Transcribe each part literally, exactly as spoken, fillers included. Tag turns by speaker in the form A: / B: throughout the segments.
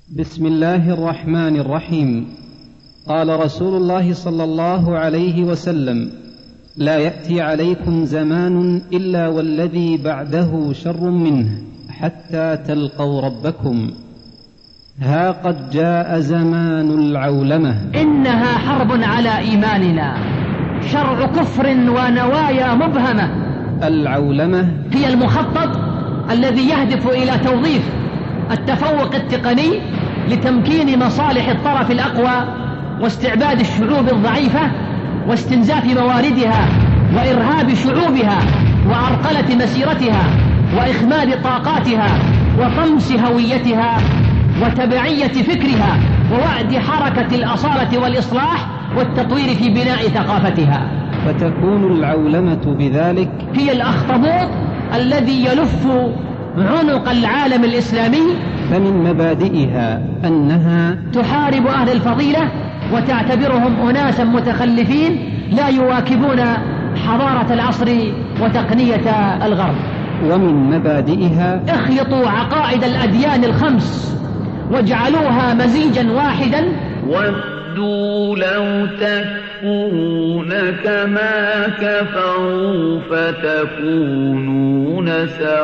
A: بسم الله الرحمن الرحيم. قال رسول الله صلى الله عليه وسلم: لا يأتي عليكم زمان إلا والذي بعده شر منه حتى تلقوا ربكم. ها قد جاء زمان العولمة.
B: إنها حرب على إيماننا، شرع كفر ونوايا مبهمة.
A: العولمة
B: هي المخطط الذي يهدف إلى توظيف التفوق التقني لتمكين مصالح الطرف الأقوى واستعباد الشعوب الضعيفة واستنزاف مواردها وإرهاب شعوبها وعرقلة مسيرتها وإخماد طاقاتها وطمس هويتها وتبعية فكرها ووعد حركة الأصالة والإصلاح والتطوير في بناء ثقافتها.
A: فتكون العولمة بذلك
B: هي الأخطبوط الذي يلف عنق العالم الإسلامي.
A: فمن مبادئها أنها
B: تحارب أهل الفضيلة وتعتبرهم أناسا متخلفين لا يواكبون حضارة العصر وتقنية الغرب.
A: ومن مبادئها
B: اخلطوا عقائد الأديان الخمس واجعلوها مزيجا واحدا.
C: ودوا لو تكفرون كما كفروا فتكونون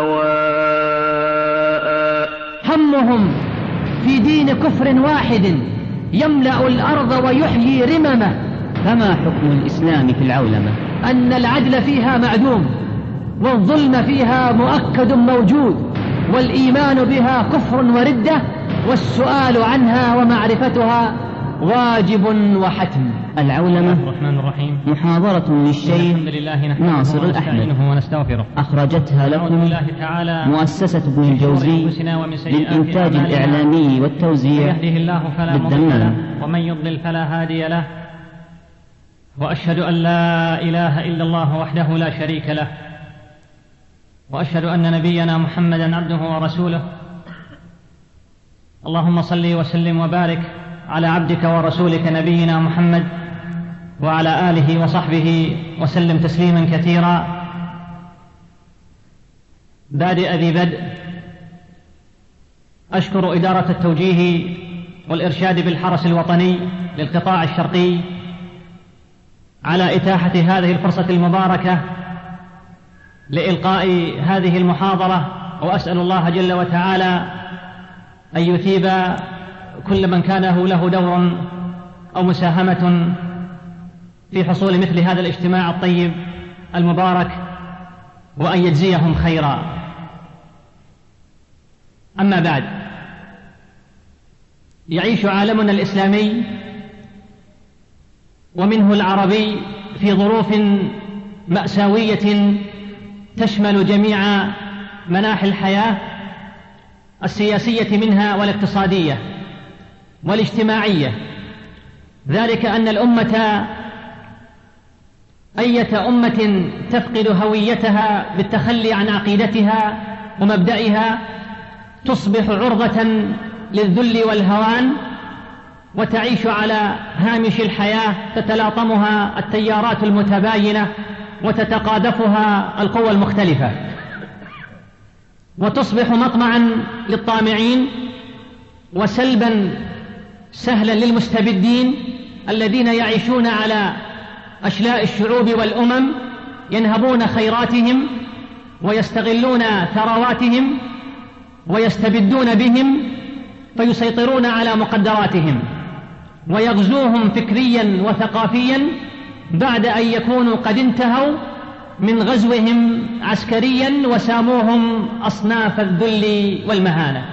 C: سواء.
B: همهم في دين كفر واحد يملأ الأرض ويحيي رممه.
D: فما حكم الإسلام في العولمة؟
B: أن العدل فيها معدوم والظلم فيها مؤكد موجود والإيمان بها كفر وردة والسؤال عنها ومعرفتها واجب وحتم.
D: العولمة
E: الرحمن الرحيم
D: محاضرة للشيخ ناصر الأحمد
E: ونستغفره
D: أخرجتها لكم مؤسسة ابن الجوزي للإنتاج الإعلامي والتوزيع
E: يهده الله فلا مضل له
D: بالدمام.
E: ومن يضلل فلا هادي له، وأشهد أن لا إله إلا الله وحده لا شريك له، وأشهد أن نبينا محمدا عبده ورسوله. اللهم صل وسلم وبارك على عبدك ورسولك نبينا محمد وعلى آله وصحبه وسلم تسليما كثيرا. بادئ ذي بدء أشكر إدارة التوجيه والإرشاد بالحرس الوطني للقطاع الشرقي على إتاحة هذه الفرصة المباركة لإلقاء هذه المحاضرة، وأسأل الله جل وتعالى أن يثيب كل من كان له دور أو مساهمة في حصول مثل هذا الاجتماع الطيب المبارك، وأن يجزيهم خيرا. أما بعد، يعيش عالمنا الإسلامي ومنه العربي في ظروف مأساوية تشمل جميع مناحي الحياة السياسية منها والاقتصادية والاجتماعية. ذلك أن الأمة أية أمة تفقد هويتها بالتخلي عن عقيدتها ومبدئها تصبح عرضة للذل والهوان، وتعيش على هامش الحياة تتلاطمها التيارات المتباينة وتتقاذفها القوى المختلفة، وتصبح مطمعا للطامعين وسلبا سهلا للمستبدين الذين يعيشون على أشلاء الشعوب والأمم، ينهبون خيراتهم ويستغلون ثرواتهم ويستبدون بهم فيسيطرون على مقدراتهم ويغزوهم فكريا وثقافيا بعد أن يكونوا قد انتهوا من غزوهم عسكريا وساموهم أصناف الذل والمهانة،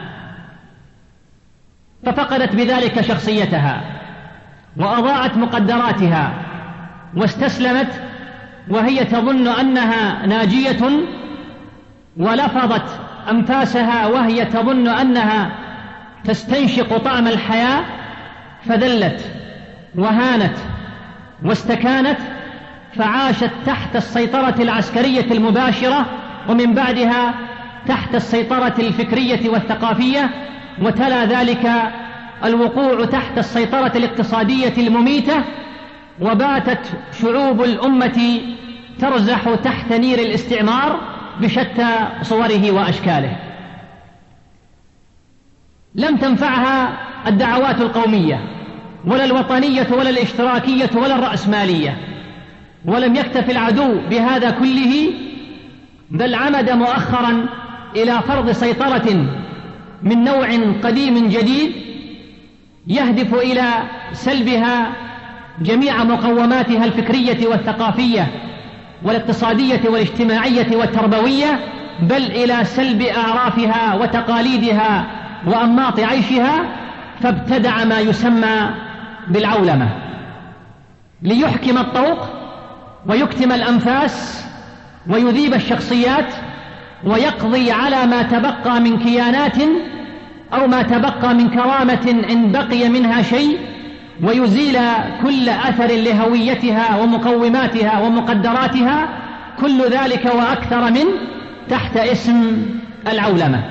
E: ففقدت بذلك شخصيتها وأضاعت مقدراتها واستسلمت وهي تظن أنها ناجية، ولفظت أنفاسها وهي تظن أنها تستنشق طعم الحياة، فذلت وهانت واستكانت، فعاشت تحت السيطرة العسكرية المباشرة ومن بعدها تحت السيطرة الفكرية والثقافية، وتلا ذلك الوقوع تحت السيطرة الاقتصادية المميتة، وباتت شعوب الأمة ترزح تحت نير الاستعمار بشتى صوره وأشكاله.
B: لم تنفعها الدعوات القومية ولا الوطنية ولا الاشتراكية ولا الرأسمالية، ولم يكتف العدو بهذا كله، بل عمد مؤخرا إلى فرض سيطرة من نوع قديم جديد يهدف إلى سلبها جميع مقوماتها الفكرية والثقافية والاقتصادية والاجتماعية والتربوية، بل إلى سلب أعرافها وتقاليدها وأنماط عيشها، فابتدع ما يسمى بالعولمة ليحكم الطوق ويكتم الأنفاس ويذيب الشخصيات ويقضي على ما تبقى من كيانات أو ما تبقى من كرامة إن بقي منها شيء، ويزيل كل أثر لهويتها ومقوماتها ومقدراتها، كل ذلك وأكثر من تحت اسم العولمة.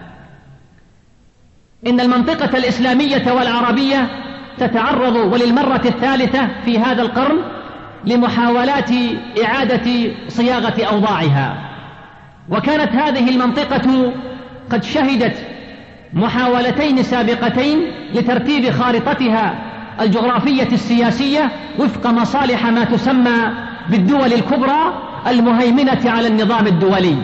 B: إن المنطقة الإسلامية والعربية تتعرض وللمرة الثالثة في هذا القرن لمحاولات إعادة صياغة أوضاعها، وكانت هذه المنطقة قد شهدت محاولتين سابقتين لترتيب خارطتها الجغرافية السياسية وفق مصالح ما تسمى بالدول الكبرى المهيمنة على النظام الدولي.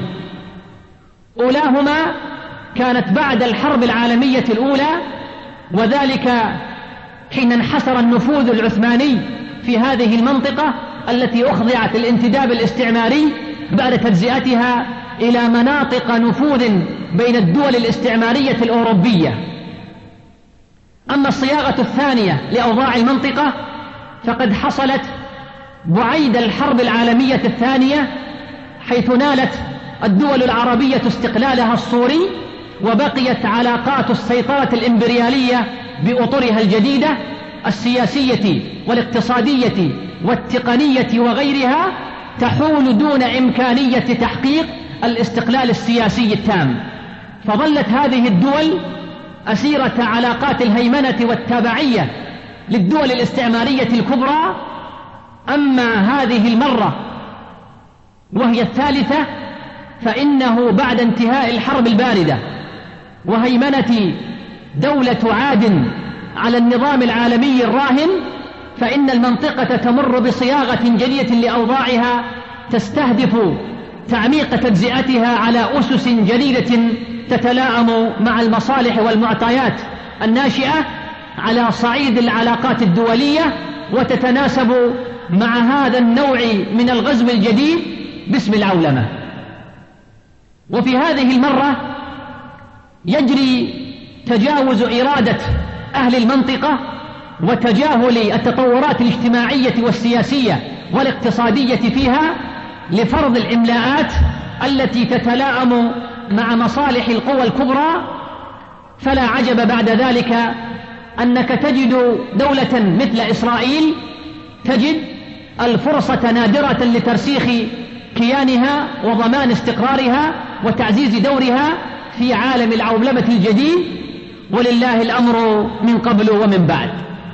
B: أولاهما كانت بعد الحرب العالمية الأولى، وذلك حين انحسر النفوذ العثماني في هذه المنطقة التي أخضعت للانتداب الاستعماري بعد تجزئتها إلى مناطق نفوذ بين الدول الاستعمارية الأوروبية. أما الصياغة الثانية لأوضاع المنطقة فقد حصلت بعيد الحرب العالمية الثانية، حيث نالت الدول العربية استقلالها الصوري، وبقيت علاقات السيطرة الإمبريالية بأطرها الجديدة السياسية والاقتصادية والتقنية وغيرها تحول دون إمكانية تحقيق الاستقلال السياسي التام، فظلت هذه الدول أسيرة علاقات الهيمنة والتابعية للدول الاستعمارية الكبرى. أما هذه المرة وهي الثالثة فإنه بعد انتهاء الحرب الباردة وهيمنة دولة عاد على النظام العالمي الراهن، فإن المنطقة تمر بصياغة جديدة لأوضاعها تستهدف تعميق تجزئتها على أسس جديدة تتلائم مع المصالح والمعطيات الناشئة على صعيد العلاقات الدولية، وتتناسب مع هذا النوع من الغزو الجديد باسم العولمة. وفي هذه المرة يجري تجاوز إرادة أهل المنطقة وتجاهل التطورات الاجتماعية والسياسية والاقتصادية فيها لفرض الإملاءات التي تتلائم مع مصالح القوى الكبرى. فلا عجب بعد ذلك أنك تجد دولة مثل إسرائيل تجد الفرصة نادرة لترسيخ كيانها وضمان استقرارها وتعزيز دورها في عالم العولمة الجديد، ولله الأمر من قبل ومن بعد.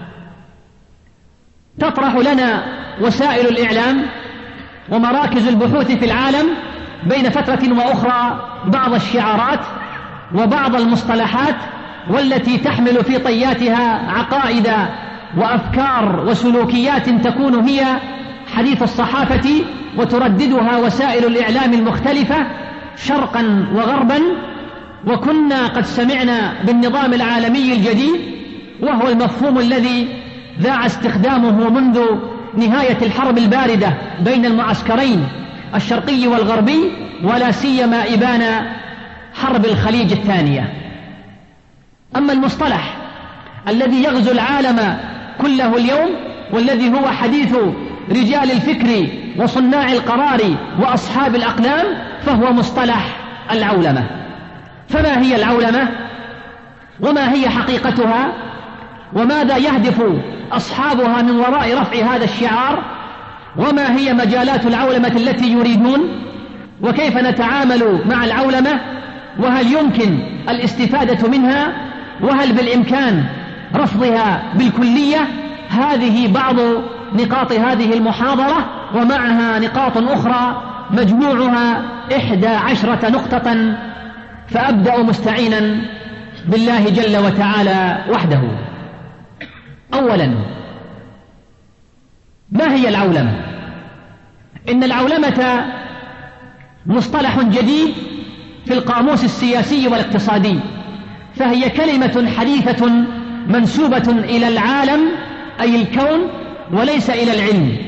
B: تطرح لنا وسائل الإعلام ومراكز البحوث في العالم بين فترة وأخرى بعض الشعارات وبعض المصطلحات، والتي تحمل في طياتها عقائد وأفكار وسلوكيات تكون هي حديث الصحافة، وترددها وسائل الإعلام المختلفة شرقا وغربا. وكنا قد سمعنا بالنظام العالمي الجديد، وهو المفهوم الذي ذاع استخدامه منذ نهاية الحرب الباردة بين المعسكرين الشرقي والغربي، ولا سيما إبان حرب الخليج الثانية. أما المصطلح الذي يغزو العالم كله اليوم والذي هو حديث رجال الفكر وصناع القرار وأصحاب الأقلام فهو مصطلح العولمة. فما هي العولمة؟ وما هي حقيقتها؟ وماذا يهدف أصحابها من وراء رفع هذا الشعار؟ وما هي مجالات العولمة التي يريدون؟ وكيف نتعامل مع العولمة؟ وهل يمكن الاستفادة منها؟ وهل بالإمكان رفضها بالكلية؟ هذه بعض نقاط هذه المحاضرة، ومعها نقاط أخرى مجموعها إحدى عشرة نقطة، فأبدأ مستعينا بالله جل وتعالى وحده. أولا، ما هي العولمة؟ إن العولمة مصطلح جديد في القاموس السياسي والاقتصادي، فهي كلمة حديثة منسوبة إلى العالم أي الكون وليس إلى العلم،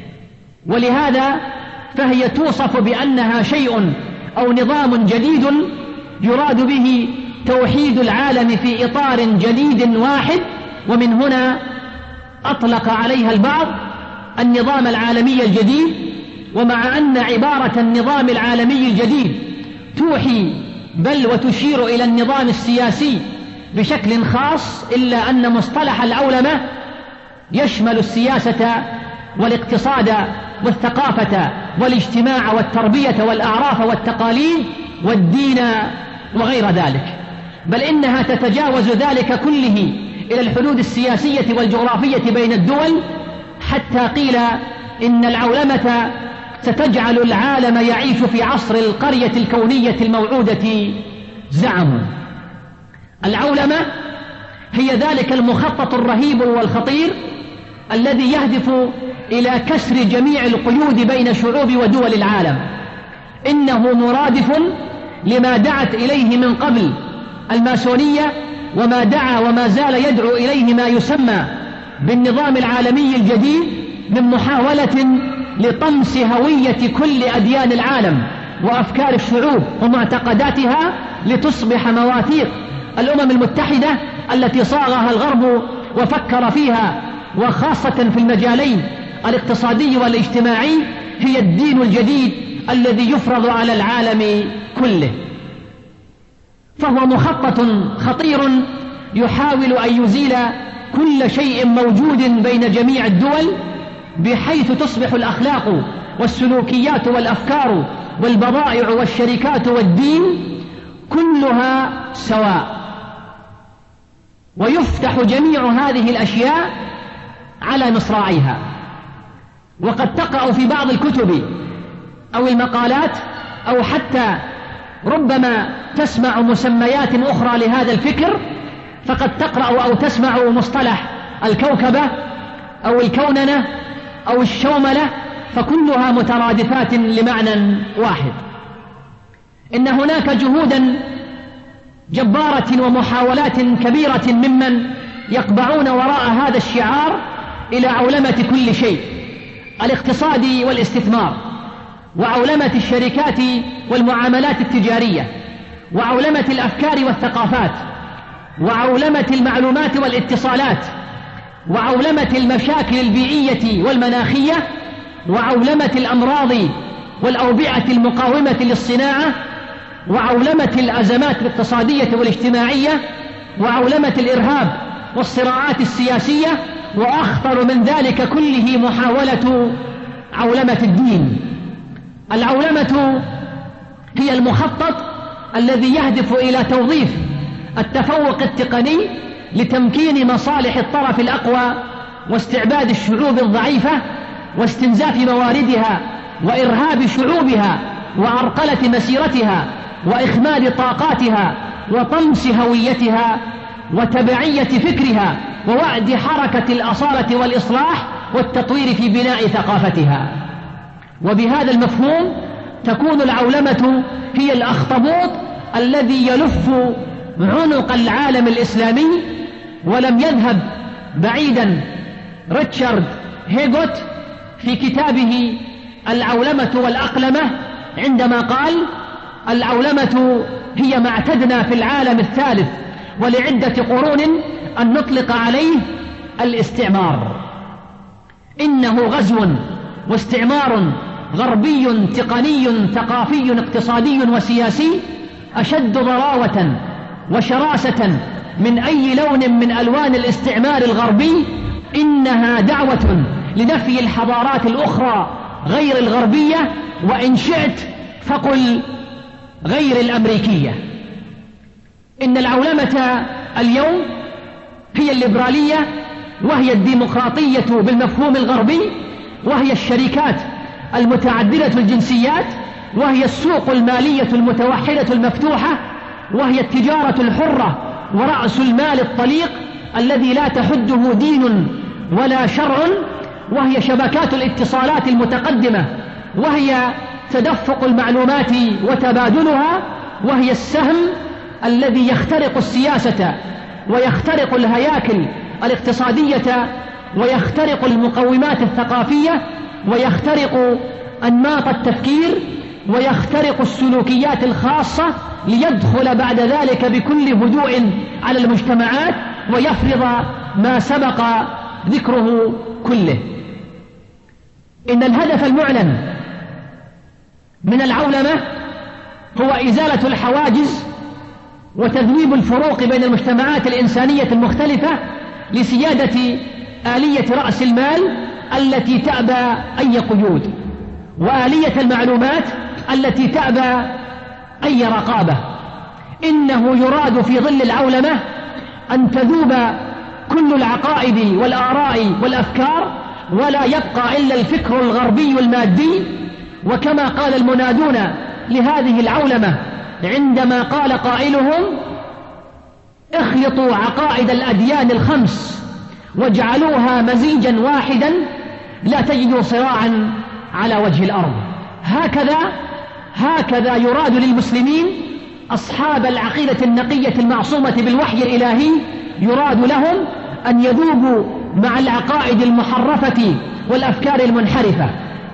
B: ولهذا فهي توصف بأنها شيء أو نظام جديد يراد به توحيد العالم في إطار جديد واحد. ومن هنا أطلق عليها البعض النظام العالمي الجديد، ومع أن عبارة النظام العالمي الجديد توحي بل وتشير إلى النظام السياسي بشكل خاص، إلا أن مصطلح العولمة يشمل السياسة والاقتصاد والثقافة والاجتماع والتربية والأعراف والتقاليد والدين وغير ذلك، بل إنها تتجاوز ذلك كله إلى الحدود السياسية والجغرافية بين الدول، حتى قيل إن العولمة ستجعل العالم يعيش في عصر القرية الكونية الموعودة زعموا. العولمة هي ذلك المخطط الرهيب والخطير الذي يهدف إلى كسر جميع القيود بين شعوب ودول العالم. إنه مرادف لما دعت إليه من قبل الماسونية، وما دعا وما زال يدعو إليه ما يسمى بالنظام العالمي الجديد من محاولة لطمس هوية كل أديان العالم وأفكار الشعوب ومعتقداتها لتصبح مواثيق الأمم المتحدة التي صاغها الغرب وفكر فيها، وخاصة في المجالين الاقتصادي والاجتماعي، هي الدين الجديد الذي يفرض على العالم كله. فهو مخطط خطير يحاول أن يزيل كل شيء موجود بين جميع الدول، بحيث تصبح الأخلاق والسلوكيات والأفكار والبضائع والشركات والدين كلها سواء، ويفتح جميع هذه الأشياء على مصراعيها. وقد تقرأ في بعض الكتب أو المقالات أو حتى ربما تسمع مسميات أخرى لهذا الفكر، فقد تقرأ أو تسمع مصطلح الكوكبة أو الكوننة أو الشوملة، فكلها مترادفات لمعنى واحد. إن هناك جهودا جبارة ومحاولات كبيرة ممن يقبعون وراء هذا الشعار إلى عولمة كل شيء: الاقتصاد والاستثمار، وعولمة الشركات والمعاملات التجارية، وعولمة الأفكار والثقافات، وعولمة المعلومات والاتصالات، وعولمة المشاكل البيئية والمناخية، وعولمة الأمراض والأوبئة المقاومة للصناعة، وعولمة الأزمات الاقتصادية والاجتماعية، وعولمة الإرهاب والصراعات السياسية، وأخطر من ذلك كله محاولة عولمة الدين. العولمة هي المخطط الذي يهدف إلى توظيف التفوق التقني لتمكين مصالح الطرف الأقوى واستعباد الشعوب الضعيفة واستنزاف مواردها وإرهاب شعوبها وعرقلة مسيرتها وإخماد طاقاتها وطمس هويتها وتبعية فكرها ووعد حركة الأصالة والإصلاح والتطوير في بناء ثقافتها. وبهذا المفهوم تكون العولمة هي الأخطبوط الذي يلف عنق العالم الإسلامي. ولم يذهب بعيدا ريتشارد هيغوت في كتابه العولمة والأقلمة عندما قال: العولمة هي ما اعتدنا في العالم الثالث ولعدة قرون أن نطلق عليه الاستعمار. إنه غزو واستعمار غربي تقني ثقافي اقتصادي وسياسي أشد ضراوة وشراسة من أي لون من ألوان الاستعمار الغربي. إنها دعوة لنفي الحضارات الأخرى غير الغربية، وإن شئت فقل غير الأمريكية. إن العولمة اليوم هي الليبرالية، وهي الديمقراطية بالمفهوم الغربي، وهي الشركات المتعددة الجنسيات، وهي السوق المالية المتوحدة المفتوحة، وهي التجارة الحرة ورأس المال الطليق الذي لا تحده دين ولا شرع، وهي شبكات الاتصالات المتقدمة، وهي تدفق المعلومات وتبادلها، وهي السهم الذي يخترق السياسة ويخترق الهياكل الاقتصادية ويخترق المقومات الثقافية ويخترق أنماط التفكير ويخترق السلوكيات الخاصة، ليدخل بعد ذلك بكل هدوء على المجتمعات ويفرض ما سبق ذكره كله. إن الهدف المعلن من العولمة هو إزالة الحواجز وتذويب الفروق بين المجتمعات الإنسانية المختلفة لسيادة آلية رأس المال التي تأبى أي قيود، وآلية المعلومات التي تأبى أي رقابة. إنه يراد في ظل العولمة أن تذوب كل العقائد والآراء والأفكار، ولا يبقى إلا الفكر الغربي المادي. وكما قال المنادون لهذه العولمة عندما قال قائلهم: اخلطوا عقائد الأديان الخمس واجعلوها مزيجا واحدا لا تجدوا صراعا على وجه الأرض. هكذا هكذا يراد للمسلمين أصحاب العقيدة النقية المعصومة بالوحي الإلهي، يراد لهم أن يذوبوا مع العقائد المحرفة والأفكار المنحرفة.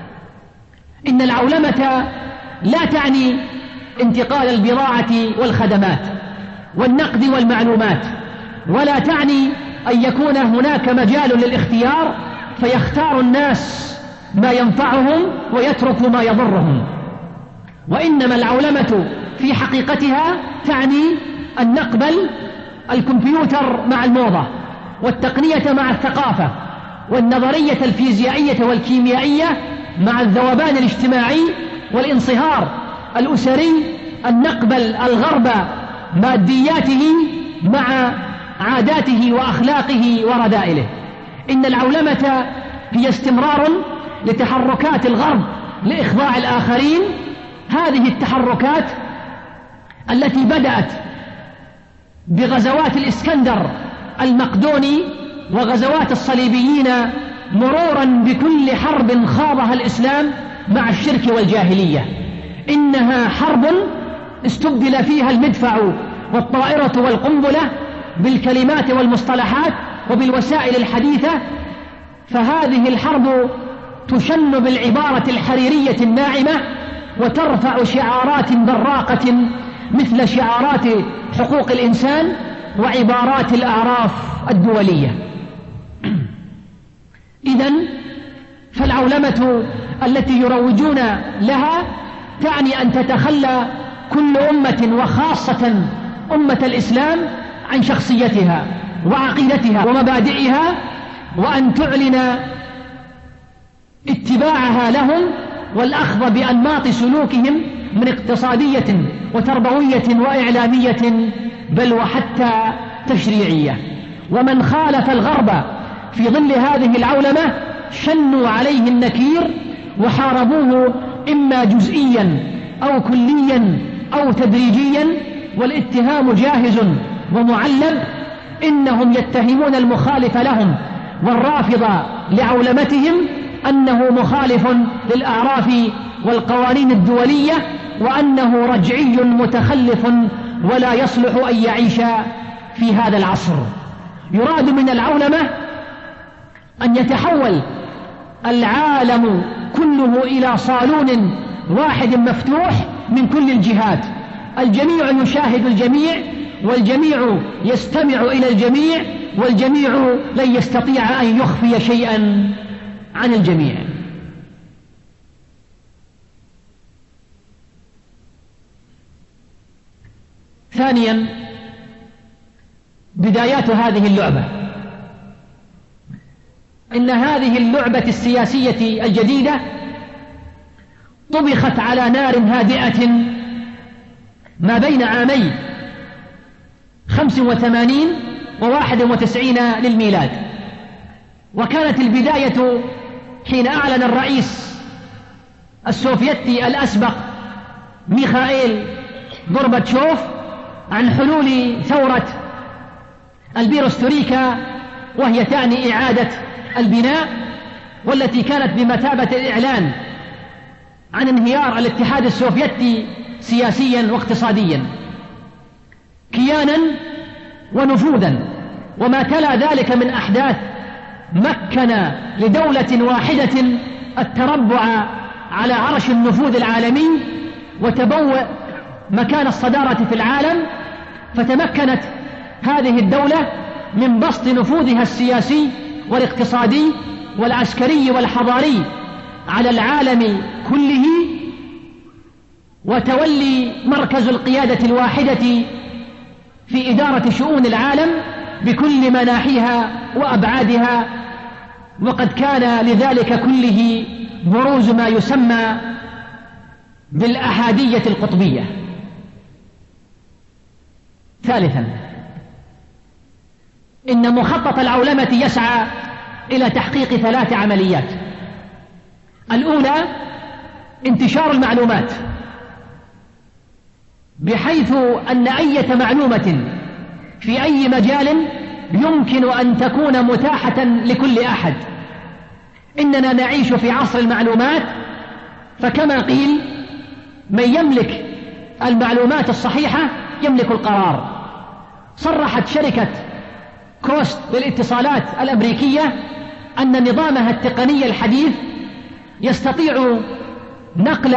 B: إن العولمة لا تعني انتقال البضاعة والخدمات والنقد والمعلومات، ولا تعني أن يكون هناك مجال للاختيار فيختار الناس ما ينفعهم ويترك ما يضرهم. وإنما العولمة في حقيقتها تعني أن نقبل الكمبيوتر مع الموضة، والتقنية مع الثقافة، والنظرية الفيزيائية والكيميائية مع الذوبان الاجتماعي والانصهار الأسري، أن نقبل الغرب مادياته مع عاداته وأخلاقه ورذائله. إن العولمة هي استمرار لتحركات الغرب لإخضاع الآخرين، هذه التحركات التي بدأت بغزوات الإسكندر المقدوني وغزوات الصليبيين، مرورا بكل حرب خاضها الإسلام مع الشرك والجاهلية. إنها حرب استبدل فيها المدفع والطائرة والقنبلة بالكلمات والمصطلحات وبالوسائل الحديثة، فهذه الحرب تشن بالعبارة الحريرية الناعمة وترفع شعارات براقة مثل شعارات حقوق الإنسان وعبارات الأعراف الدولية. إذن فالعولمة التي يروجون لها تعني أن تتخلى كل أمة وخاصة أمة الإسلام عن شخصيتها وعقيدتها ومبادئها، وأن تعلن اتباعها لهم والأخذ بأنماط سلوكهم من اقتصادية وتربوية وإعلامية بل وحتى تشريعية. ومن خالف الغرب في ظل هذه العولمة شنوا عليه النكير وحاربوه إما جزئيا أو كليا أو تدريجيا، والاتهام جاهز ومعلب. إنهم يتهمون المخالف لهم والرافض لعولمتهم أنه مخالف للأعراف والقوانين الدولية، وأنه رجعي متخلف ولا يصلح أن يعيش في هذا العصر. يراد من العولمة أن يتحول العالم كله إلى صالون واحد مفتوح من كل الجهات، الجميع يشاهد الجميع، والجميع يستمع إلى الجميع، والجميع لن يستطيع أن يخفي شيئا عن الجميع. ثانيا، بدايات هذه اللعبة. إن هذه اللعبة السياسية الجديدة طبخت على نار هادئة ما بين عامي خمس وثمانين وواحد وتسعين للميلاد. وكانت البداية حين أعلن الرئيس السوفيتي الأسبق ميخائيل غورباتشوف عن حلول ثورة البيروستوريكا، وهي تعني إعادة البناء، والتي كانت بمثابة الإعلان عن انهيار الاتحاد السوفيتي سياسيا واقتصاديا، كيانا ونفوذا. وما تلا ذلك من أحداث مكن لدولة واحدة التربع على عرش النفوذ العالمي وتبوء مكان الصدارة في العالم، فتمكنت هذه الدولة من بسط نفوذها السياسي والاقتصادي والعسكري والحضاري على العالم كله، وتولي مركز القيادة الواحدة في إدارة شؤون العالم بكل مناحيها وأبعادها. وقد كان لذلك كله بروز ما يسمى بالأحادية القطبية. ثالثا، إن مخطط العولمة يسعى إلى تحقيق ثلاث عمليات. الأولى انتشار المعلومات، بحيث أن أي معلومة في أي مجال يمكن أن تكون متاحة لكل أحد. إننا نعيش في عصر المعلومات، فكما قيل: من يملك المعلومات الصحيحة يملك القرار. صرحت شركة كوست للاتصالات الأمريكية أن نظامها التقني الحديث يستطيع نقل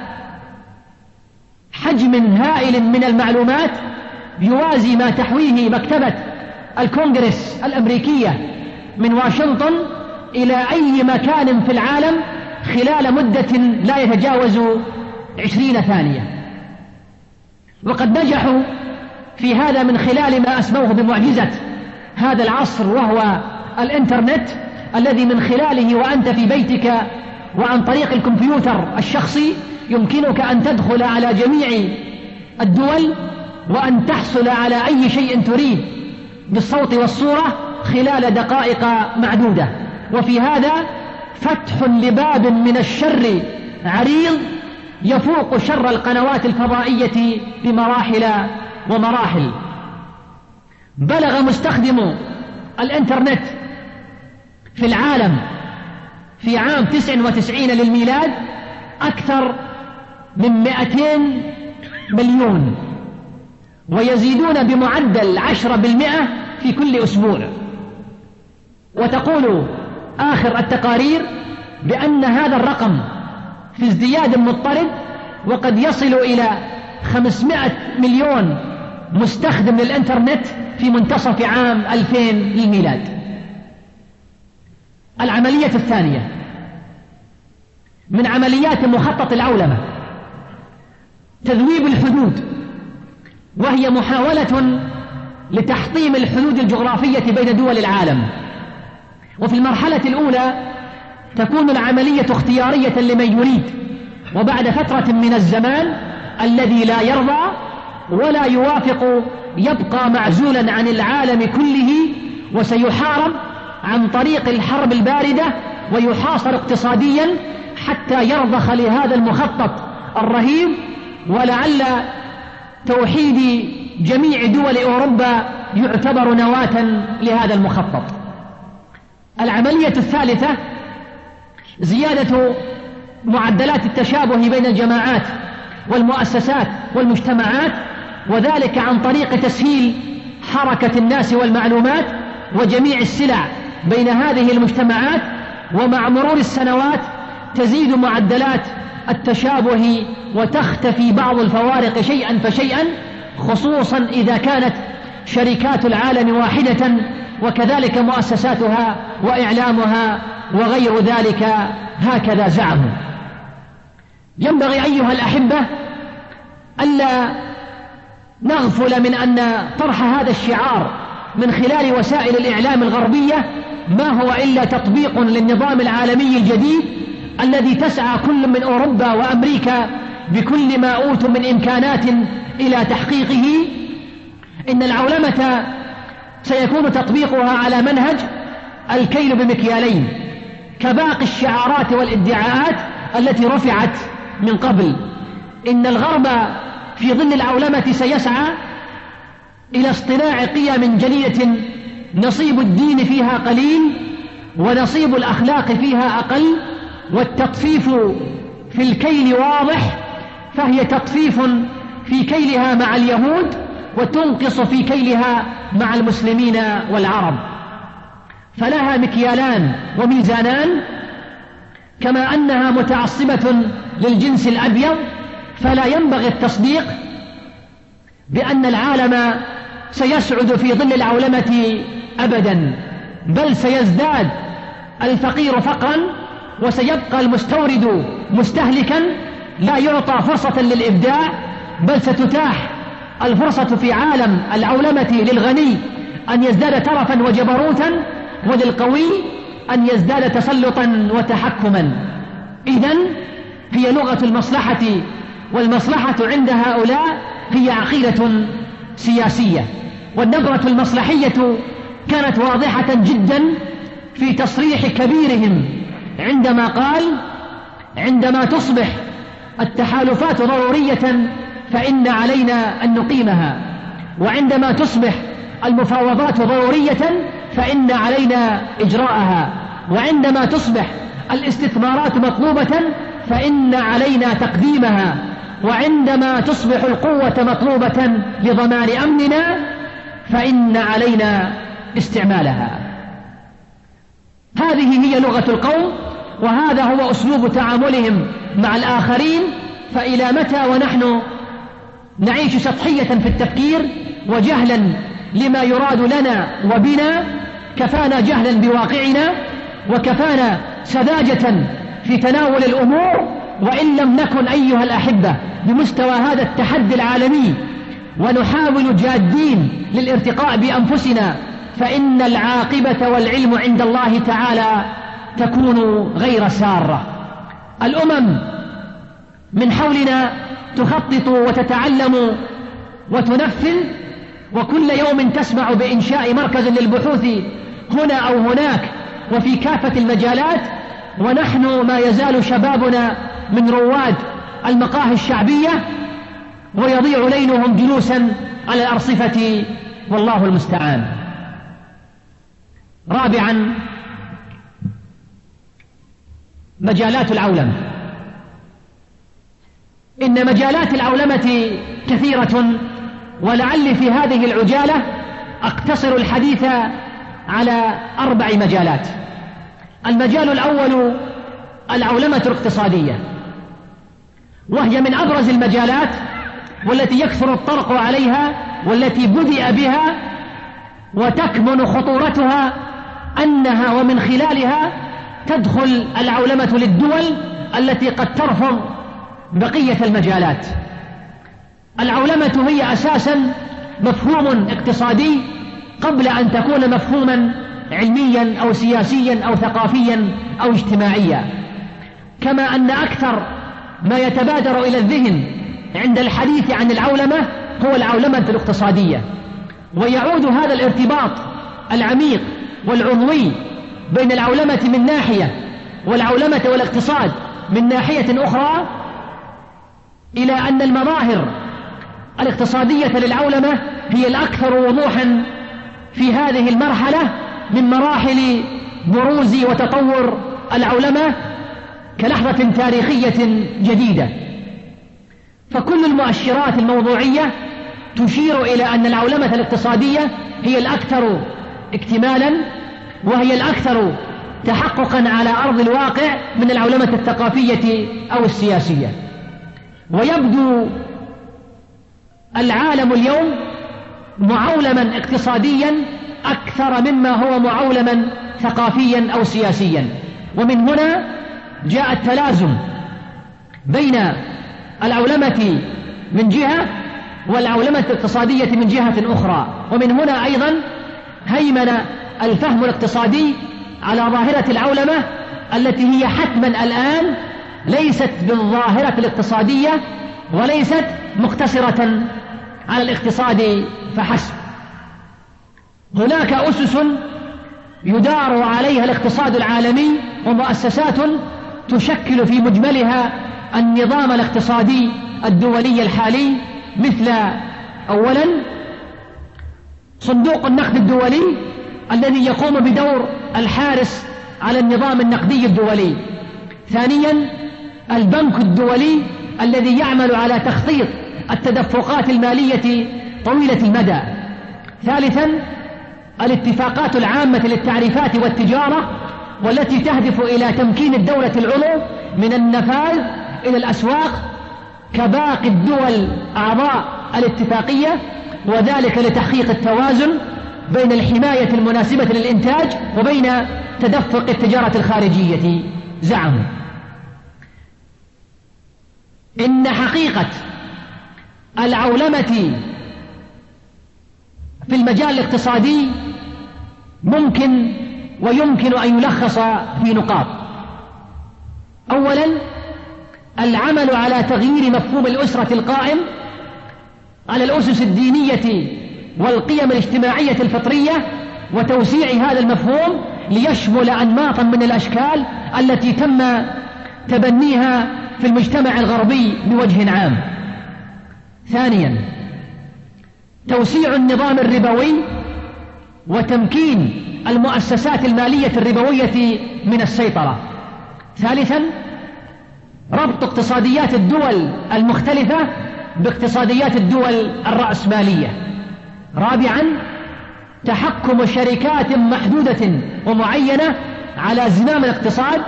B: حجم هائل من المعلومات يوازي ما تحويه مكتبة الكونغرس الأمريكية من واشنطن إلى أي مكان في العالم خلال مدة لا يتجاوز عشرين ثانية. وقد نجحوا في هذا من خلال ما أسموه بمعجزة هذا العصر، وهو الإنترنت، الذي من خلاله وأنت في بيتك وعن طريق الكمبيوتر الشخصي يمكنك أن تدخل على جميع الدول وأن تحصل على أي شيء تريد بالصوت والصورة خلال دقائق معدودة. وفي هذا فتح لباب من الشر عريض يفوق شر القنوات الفضائية بمراحل ومراحل. بلغ مستخدم الإنترنت في العالم في عام تسع وتسعين للميلاد أكثر من مئتين مليون، ويزيدون بمعدل عشرة بالمئة في كل أسبوع. وتقول آخر التقارير بأن هذا الرقم في ازدياد مضطرد، وقد يصل إلى خمسمائة مليون مستخدم للإنترنت في منتصف عام ألفين للميلاد. العملية الثانية من عمليات مخطط العولمة تذويب الحدود، وهي محاولة لتحطيم الحدود الجغرافية بين دول العالم. وفي المرحلة الأولى تكون العملية اختيارية لمن يريد، وبعد فترة من الزمان الذي لا يرضى ولا يوافق يبقى معزولا عن العالم كله، وسيحارب عن طريق الحرب الباردة ويحاصر اقتصاديا حتى يرضخ لهذا المخطط الرهيب، ولعل توحيد جميع دول أوروبا يعتبر نواة لهذا المخطط. العملية الثالثة زيادة معدلات التشابه بين الجماعات والمؤسسات والمجتمعات، وذلك عن طريق تسهيل حركة الناس والمعلومات وجميع السلع بين هذه المجتمعات. ومع مرور السنوات تزيد معدلات التشابه وتختفي بعض الفوارق شيئا فشيئا، خصوصا إذا كانت شركات العالم واحدة، وكذلك مؤسساتها وإعلامها وغير ذلك، هكذا زعموا. ينبغي أيها الأحبة ألا نغفل من أن طرح هذا الشعار من خلال وسائل الإعلام الغربية ما هو إلا تطبيق للنظام العالمي الجديد الذي تسعى كل من أوروبا وأمريكا بكل ما أوتوا من إمكانات إلى تحقيقه. إن العولمة سيكون تطبيقها على منهج الكيل بمكيالين كباقي الشعارات والادعاءات التي رفعت من قبل. إن الغرب في ظل العولمة سيسعى إلى اصطناع قيم جليلة نصيب الدين فيها قليل ونصيب الأخلاق فيها أقل، والتطفيف في الكيل واضح، فهي تطفيف في كيلها مع اليهود وتنقص في كيلها مع المسلمين والعرب، فلها مكيالان وميزانان، كما أنها متعصبة للجنس الأبيض، فلا ينبغي التصديق بأن العالم سيسعد في ظل العولمة أبدا، بل سيزداد الفقير فقرا وسيبقى المستورد مستهلكا، لا يعطى فرصة للإبداع، بل ستتاح الفرصة في عالم العولمة للغني أن يزداد ترفا وجبروتا، وللقوي أن يزداد تسلطا وتحكما. إذن هي لغة المصلحة، والمصلحة عند هؤلاء هي عقيدة سياسية، والنظرة المصلحية كانت واضحة جدا في تصريح كبيرهم عندما قال: عندما تصبح التحالفات ضرورية فإن علينا أن نقيمها، وعندما تصبح المفاوضات ضرورية فإن علينا إجراءها، وعندما تصبح الاستثمارات مطلوبة فإن علينا تقديمها، وعندما تصبح القوة مطلوبة لضمان أمننا فإن علينا استعمالها. هذه هي لغة القوم، وهذا هو أسلوب تعاملهم مع الآخرين. فإلى متى ونحن نعيش سطحية في التفكير وجهلا لما يراد لنا وبنا؟ كفانا جهلا بواقعنا، وكفانا سذاجة في تناول الأمور، وإن لم نكن أيها الأحبة بمستوى هذا التحدي العالمي ونحاول جادين للارتقاء بأنفسنا، فإن العاقبة والعلم عند الله تعالى تكون غير سارة. الأمم من حولنا تخطط وتتعلم وتنفذ، وكل يوم تسمع بإنشاء مركز للبحوث هنا أو هناك وفي كافة المجالات، ونحن ما يزال شبابنا من رواد المقاهي الشعبية ويضيع ليلهم جلوسا على الأرصفة، والله المستعان. رابعا، مجالات العولمة. إن مجالات العولمة كثيرة، ولعل في هذه العجالة أقتصر الحديث على أربع مجالات. المجال الأول العولمة الاقتصادية، وهي من أبرز المجالات والتي يكثر الطرق عليها والتي بدأ بها، وتكمن خطورتها أنها ومن خلالها تدخل العولمة للدول التي قد ترفض بقية المجالات. العولمة هي أساسا مفهوم اقتصادي قبل أن تكون مفهوما علميا أو سياسيا أو ثقافيا أو اجتماعيا، كما أن أكثر ما يتبادر إلى الذهن عند الحديث عن العولمة هو العولمة الاقتصادية. ويعود هذا الارتباط العميق والعضوي بين العولمة من ناحية والعولمة والاقتصاد من ناحية أخرى إلى أن المظاهر الاقتصادية للعولمة هي الأكثر وضوحا في هذه المرحلة من مراحل بروز وتطور العولمة كلحظة تاريخية جديدة. فكل المؤشرات الموضوعية تشير إلى أن العولمة الاقتصادية هي الأكثر اكتمالا، وهي الأكثر تحققا على أرض الواقع من العولمة الثقافية أو السياسية. ويبدو العالم اليوم معولما اقتصاديا أكثر مما هو معولما ثقافيا أو سياسيا، ومن هنا جاء التلازم بين العولمة من جهة والعولمة الاقتصادية من جهة أخرى. ومن هنا أيضا هيمن الفهم الاقتصادي على ظاهرة العولمة التي هي حتما الآن ليست بالظاهرة الاقتصادية وليست مقتصرة على الاقتصاد فحسب. هناك أسس يدار عليها الاقتصاد العالمي ومؤسسات تشكل في مجملها النظام الاقتصادي الدولي الحالي، مثل أولا صندوق النقد الدولي الذي يقوم بدور الحارس على النظام النقدي الدولي. ثانيا البنك الدولي الذي يعمل على تخطيط التدفقات المالية طويلة المدى. ثالثا الاتفاقات العامة للتعريفات والتجارة والتي تهدف إلى تمكين الدولة العضو من النفاذ إلى الأسواق كباقي الدول أعضاء الاتفاقية، وذلك لتحقيق التوازن بين الحماية المناسبة للإنتاج وبين تدفق التجارة الخارجية. زعموا إن حقيقة العولمة في المجال الاقتصادي ممكن ويمكن أن يلخص في نقاط. أولا العمل على تغيير مفهوم الأسرة القائم على الأسس الدينية والقيم الاجتماعية الفطرية وتوسيع هذا المفهوم ليشمل أنماطا من الأشكال التي تم تبنيها في المجتمع الغربي بوجه عام. ثانيا توسيع النظام الربوي وتمكين المؤسسات المالية الربوية من السيطرة. ثالثا ربط اقتصاديات الدول المختلفة باقتصاديات الدول الرأسمالية. رابعا تحكم شركات محدودة ومعينة على زمام الاقتصاد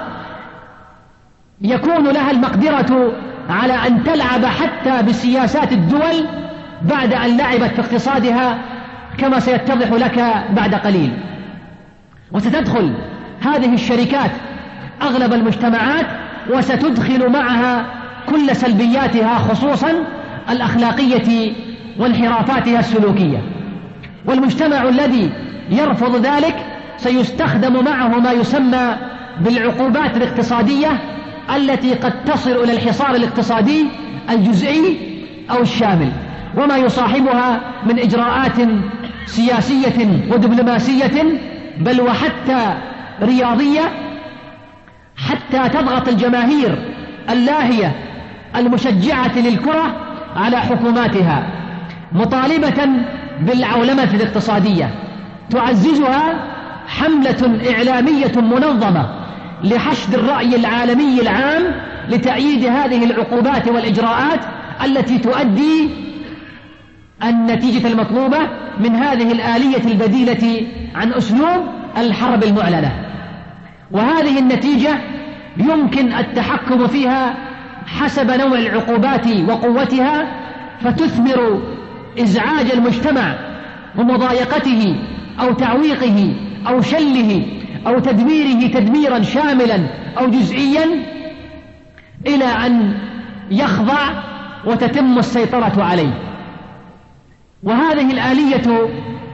B: يكون لها المقدرة على أن تلعب حتى بسياسات الدول بعد أن لعبت في اقتصادها كما سيتضح لك بعد قليل. وستدخل هذه الشركات أغلب المجتمعات وستدخل معها كل سلبياتها خصوصا الأخلاقية وانحرافاتها السلوكية. والمجتمع الذي يرفض ذلك سيستخدم معه ما يسمى بالعقوبات الاقتصادية التي قد تصل إلى الحصار الاقتصادي الجزئي أو الشامل وما يصاحبها من إجراءات سياسية ودبلوماسية بل وحتى رياضية حتى تضغط الجماهير اللاهية المشجعة للكرة على حكوماتها مطالبة بالعولمة الاقتصادية تعززها حملة إعلامية منظمة لحشد الرأي العالمي العام لتأييد هذه العقوبات والإجراءات التي تؤدي النتيجة المطلوبة من هذه الآلية البديلة عن أسلوب الحرب المعلنة. وهذه النتيجة يمكن التحكم فيها حسب نوع العقوبات وقوتها فتثمر إزعاج المجتمع ومضايقته أو تعويقه أو شله أو تدميره تدميرا شاملا أو جزئيا إلى أن يخضع وتتم السيطرة عليه. وهذه الآلية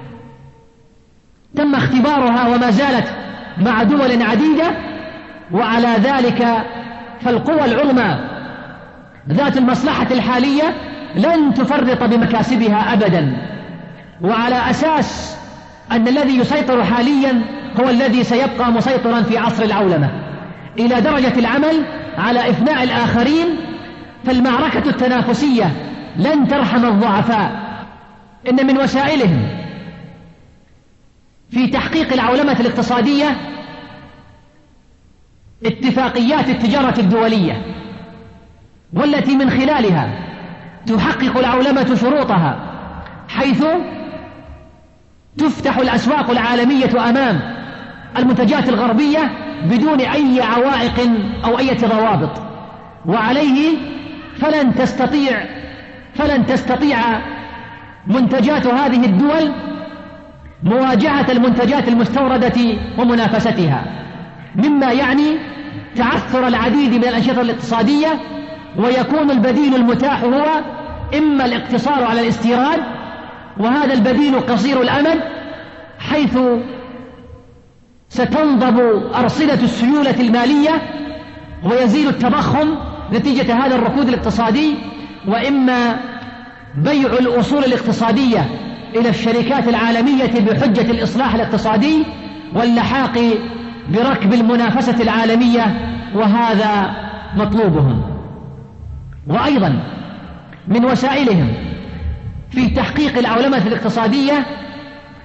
B: تم اختبارها وما زالت مع دول عديدة. وعلى ذلك فالقوى العظمى ذات المصلحة الحالية لن تفرط بمكاسبها أبدا، وعلى أساس أن الذي يسيطر حاليا هو الذي سيبقى مسيطرا في عصر العولمة إلى درجة العمل على إفناء الآخرين. فالمعركة التنافسية لن ترحم الضعفاء. إن من وسائلهم في تحقيق العولمة الاقتصادية اتفاقيات التجارة الدولية والتي من خلالها تحقق العولمة شروطها، حيث تفتح الأسواق العالمية أمام المنتجات الغربية بدون أي عوائق أو أي ضوابط. وعليه فلن تستطيع فلن تستطيع منتجات هذه الدول مواجهة المنتجات المستوردة ومنافستها، مما يعني تعثر العديد من الأنشطة الاقتصادية. ويكون البديل المتاح هو إما الاقتصار على الاستيراد، وهذا البديل قصير الأمد حيث ستنضب أرصدة السيولة المالية ويزيد التضخم نتيجة هذا الركود الاقتصادي، وإما بيع الأصول الاقتصادية إلى الشركات العالمية بحجة الإصلاح الاقتصادي واللحاق بركب المنافسة العالمية، وهذا مطلوبهم. وأيضا من وسائلهم في تحقيق العولمة الاقتصادية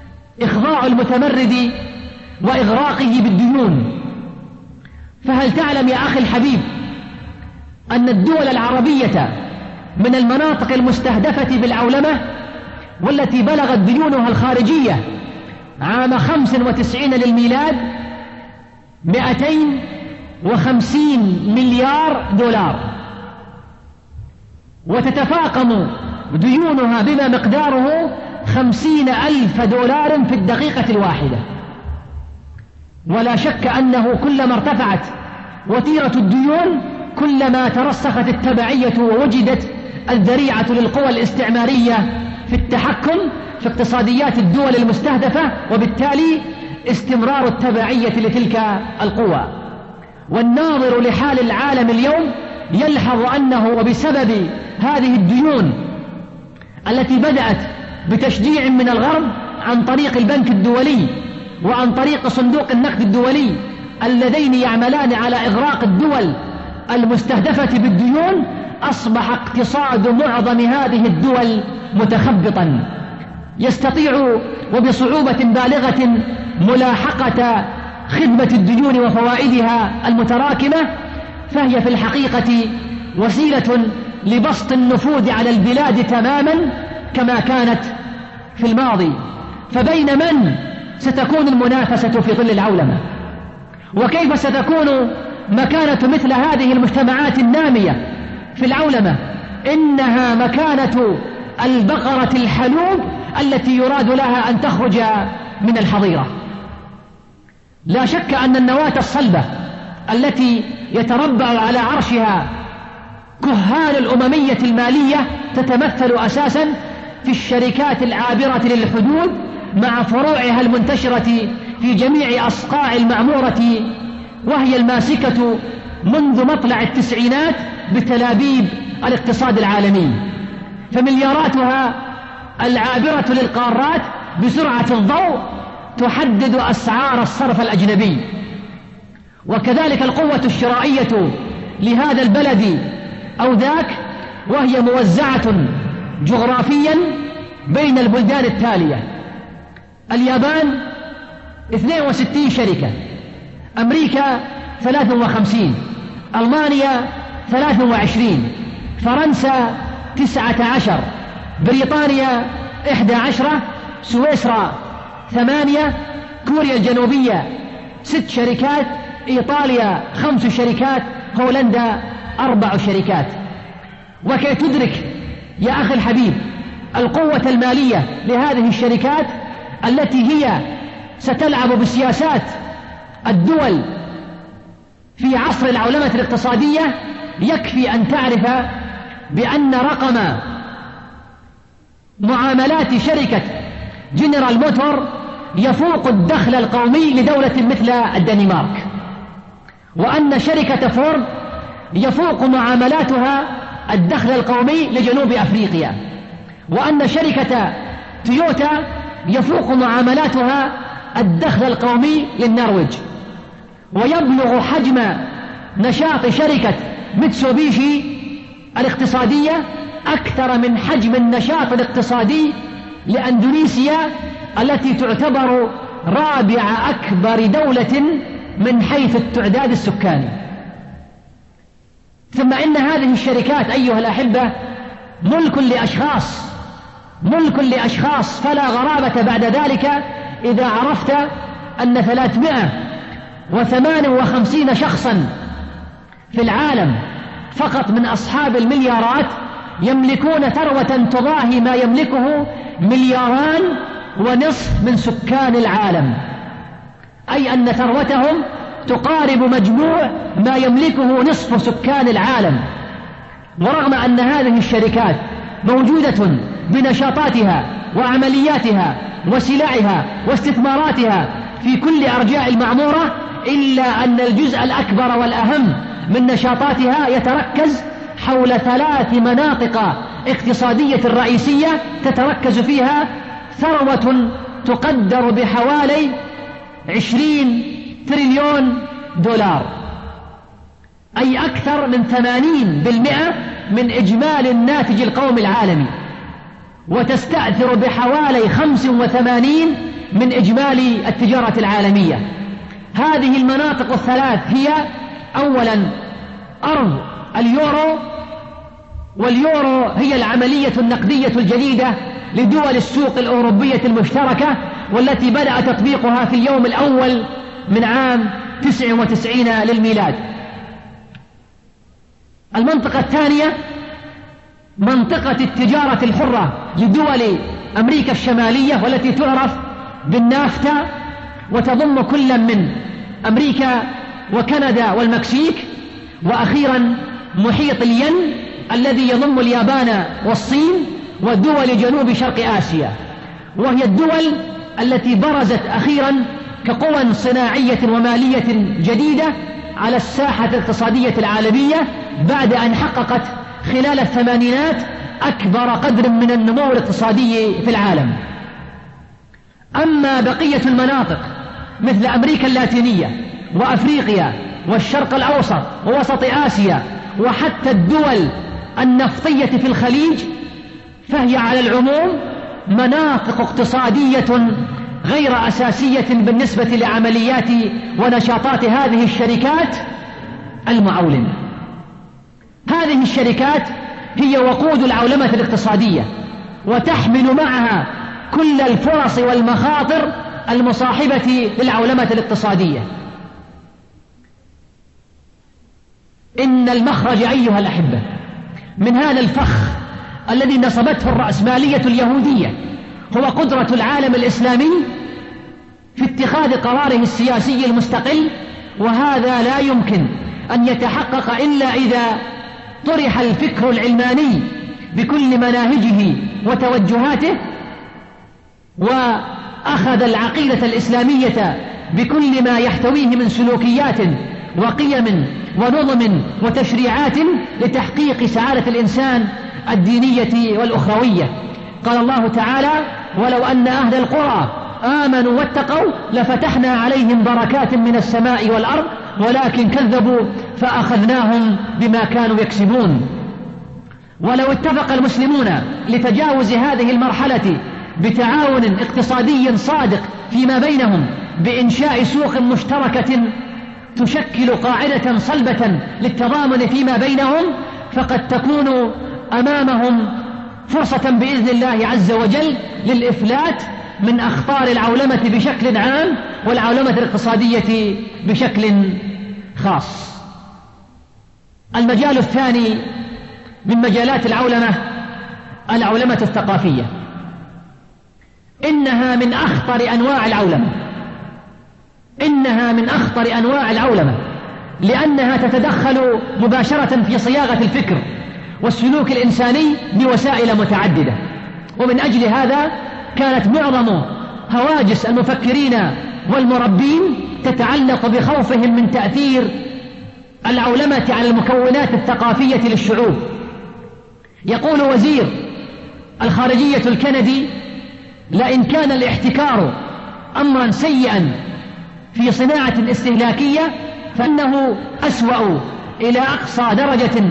B: إخضاع المتمرد وإغراقه بالديون. فهل تعلم يا أخي الحبيب أن الدول العربية من المناطق المستهدفة بالعولمة والتي بلغت ديونها الخارجية عام خمس وتسعين للميلاد مئتين وخمسين مليار دولار، وتتفاقم ديونها بما مقداره خمسين ألف دولار في الدقيقة الواحدة. ولا شك أنه كلما ارتفعت وتيرة الديون كلما ترسخت التبعية ووجدت الذريعة للقوى الاستعمارية في التحكم في اقتصاديات الدول المستهدفة، وبالتالي استمرار التبعية لتلك القوى. والناظر لحال العالم اليوم يلحظ أنه وبسبب هذه الديون التي بدأت بتشجيع من الغرب عن طريق البنك الدولي وعن طريق صندوق النقد الدولي اللذين يعملان على إغراق الدول المستهدفة بالديون، أصبح اقتصاد معظم هذه الدول متخبطا يستطيع وبصعوبة بالغة ملاحقة خدمة الديون وفوائدها المتراكمة، فهي في الحقيقة وسيلة لبسط النفوذ على البلاد تماما كما كانت في الماضي. فبين من ستكون المنافسة في ظل العولمة؟ وكيف ستكون مكانة مثل هذه المجتمعات النامية في العولمة؟ إنها مكانة البقرة الحلوب التي يراد لها أن تخرج من الحظيرة. لا شك أن النواة الصلبة التي يتربع على عرشها كهان الأممية المالية تتمثل أساسا في الشركات العابرة للحدود مع فروعها المنتشرة في جميع أصقاع المعمورة، وهي الماسكة منذ مطلع التسعينات بتلابيب الاقتصاد العالمي. فملياراتها العابرة للقارات بسرعة الضوء تحدد أسعار الصرف الأجنبي، وكذلك القوة الشرائية لهذا البلد أو ذاك، وهي موزعة جغرافيا بين البلدان التالية: اليابان اثنين وستين شركة، أمريكا ثلاث وخمسين، ألمانيا ثلاث وعشرين، فرنسا تسعة عشر، بريطانيا إحدى عشرة، سويسرا ثمانية، كوريا الجنوبية ست شركات، إيطاليا خمس شركات، هولندا أربع شركات. وكي تدرك يا أخي الحبيب القوة المالية لهذه الشركات التي هي ستلعب بسياسات الدول في عصر العولمة الاقتصادية، يكفي أن تعرف بأن رقم معاملات شركة جنرال موتور يفوق الدخل القومي لدولة مثل الدنمارك، وأن شركة فورد يفوق معاملاتها الدخل القومي لجنوب أفريقيا، وأن شركة تويوتا يفوق معاملاتها الدخل القومي للنرويج. ويبلغ حجم نشاط شركة ميتسوبيشي الاقتصادية أكثر من حجم النشاط الاقتصادي لأندونيسيا التي تعتبر رابع أكبر دولة من حيث التعداد السكاني. ثم إن هذه الشركات أيها الأحبة ملك لأشخاص ملك لأشخاص فلا غرابة بعد ذلك إذا عرفت أن ثلاثمائة وثمانية وخمسين شخصا في العالم فقط من أصحاب المليارات يملكون ثروة تضاهي ما يملكه ملياران ونصف من سكان العالم، أي أن ثروتهم تقارب مجموع ما يملكه نصف سكان العالم. ورغم أن هذه الشركات موجودة بنشاطاتها وعملياتها وسلعها واستثماراتها في كل أرجاء المعمورة، إلا أن الجزء الأكبر والأهم من نشاطاتها يتركز حول ثلاث مناطق اقتصادية رئيسية تتركز فيها ثروة تقدر بحوالي عشرين تريليون دولار، أي أكثر من ثمانين بالمئة من إجمالي الناتج القومي العالمي، وتستأثر بحوالي خمس وثمانين من إجمالي التجارة العالمية. هذه المناطق الثلاث هي: أولا أرض اليورو، واليورو هي العملية النقدية الجديدة لدول السوق الأوروبية المشتركة، والتي بدأ تطبيقها في اليوم الأول من عام تسعة وتسعين للميلاد. المنطقة الثانية منطقة التجارة الحرة لدول أمريكا الشمالية، والتي تعرف بالنافتا، وتضم كل من أمريكا وكندا والمكسيك. وأخيرا محيط الين الذي يضم اليابان والصين ودول جنوب شرق آسيا، وهي الدول التي برزت أخيرا كقوى صناعية ومالية جديدة على الساحة الاقتصادية العالمية، بعد أن حققت خلال الثمانينات أكبر قدر من النمو الاقتصادي في العالم. أما بقية المناطق مثل أمريكا اللاتينية وأفريقيا والشرق الأوسط ووسط آسيا وحتى الدول النفطية في الخليج، فهي على العموم مناطق اقتصادية غير أساسية بالنسبة لعمليات ونشاطات هذه الشركات المعولنة. هذه الشركات هي وقود العولمة الاقتصادية، وتحمل معها كل الفرص والمخاطر المصاحبة للعولمة الاقتصادية. إن المخرج أيها الأحبة من هذا الفخ الذي نصبته الرأسمالية اليهودية هو قدرة العالم الإسلامي في اتخاذ قراره السياسي المستقل، وهذا لا يمكن أن يتحقق إلا إذا طرح الفكر العلماني بكل مناهجه وتوجهاته، وأخذ العقيدة الإسلامية بكل ما يحتويه من سلوكيات وقيم ونظم وتشريعات لتحقيق سعادة الإنسان الدينية والأخروية. قال الله تعالى: ولو أن أهل القرى آمنوا واتقوا لفتحنا عليهم بركات من السماء والأرض ولكن كذبوا فأخذناهم بما كانوا يكسبون. ولو اتفق المسلمون لتجاوز هذه المرحلة بتعاون اقتصادي صادق فيما بينهم بإنشاء سوق مشتركة تشكل قاعدة صلبة للتضامن فيما بينهم، فقد تكون أمامهم فرصة بإذن الله عز وجل للإفلات من أخطار العولمة بشكل عام والعولمة الاقتصادية بشكل خاص. المجال الثاني من مجالات العولمة العولمة الثقافية. إنها من أخطر أنواع العولمة إنها من أخطر أنواع العولمة لأنها تتدخل مباشرة في صياغة الفكر والسلوك الإنساني بوسائل متعددة، ومن أجل هذا كانت معظم هواجس المفكرين والمربين تتعلق بخوفهم من تأثير العولمة على المكونات الثقافية للشعوب. يقول وزير الخارجية الكندي: لئن كان الاحتكار أمرا سيئا في صناعة استهلاكية فإنه أسوأ إلى أقصى درجة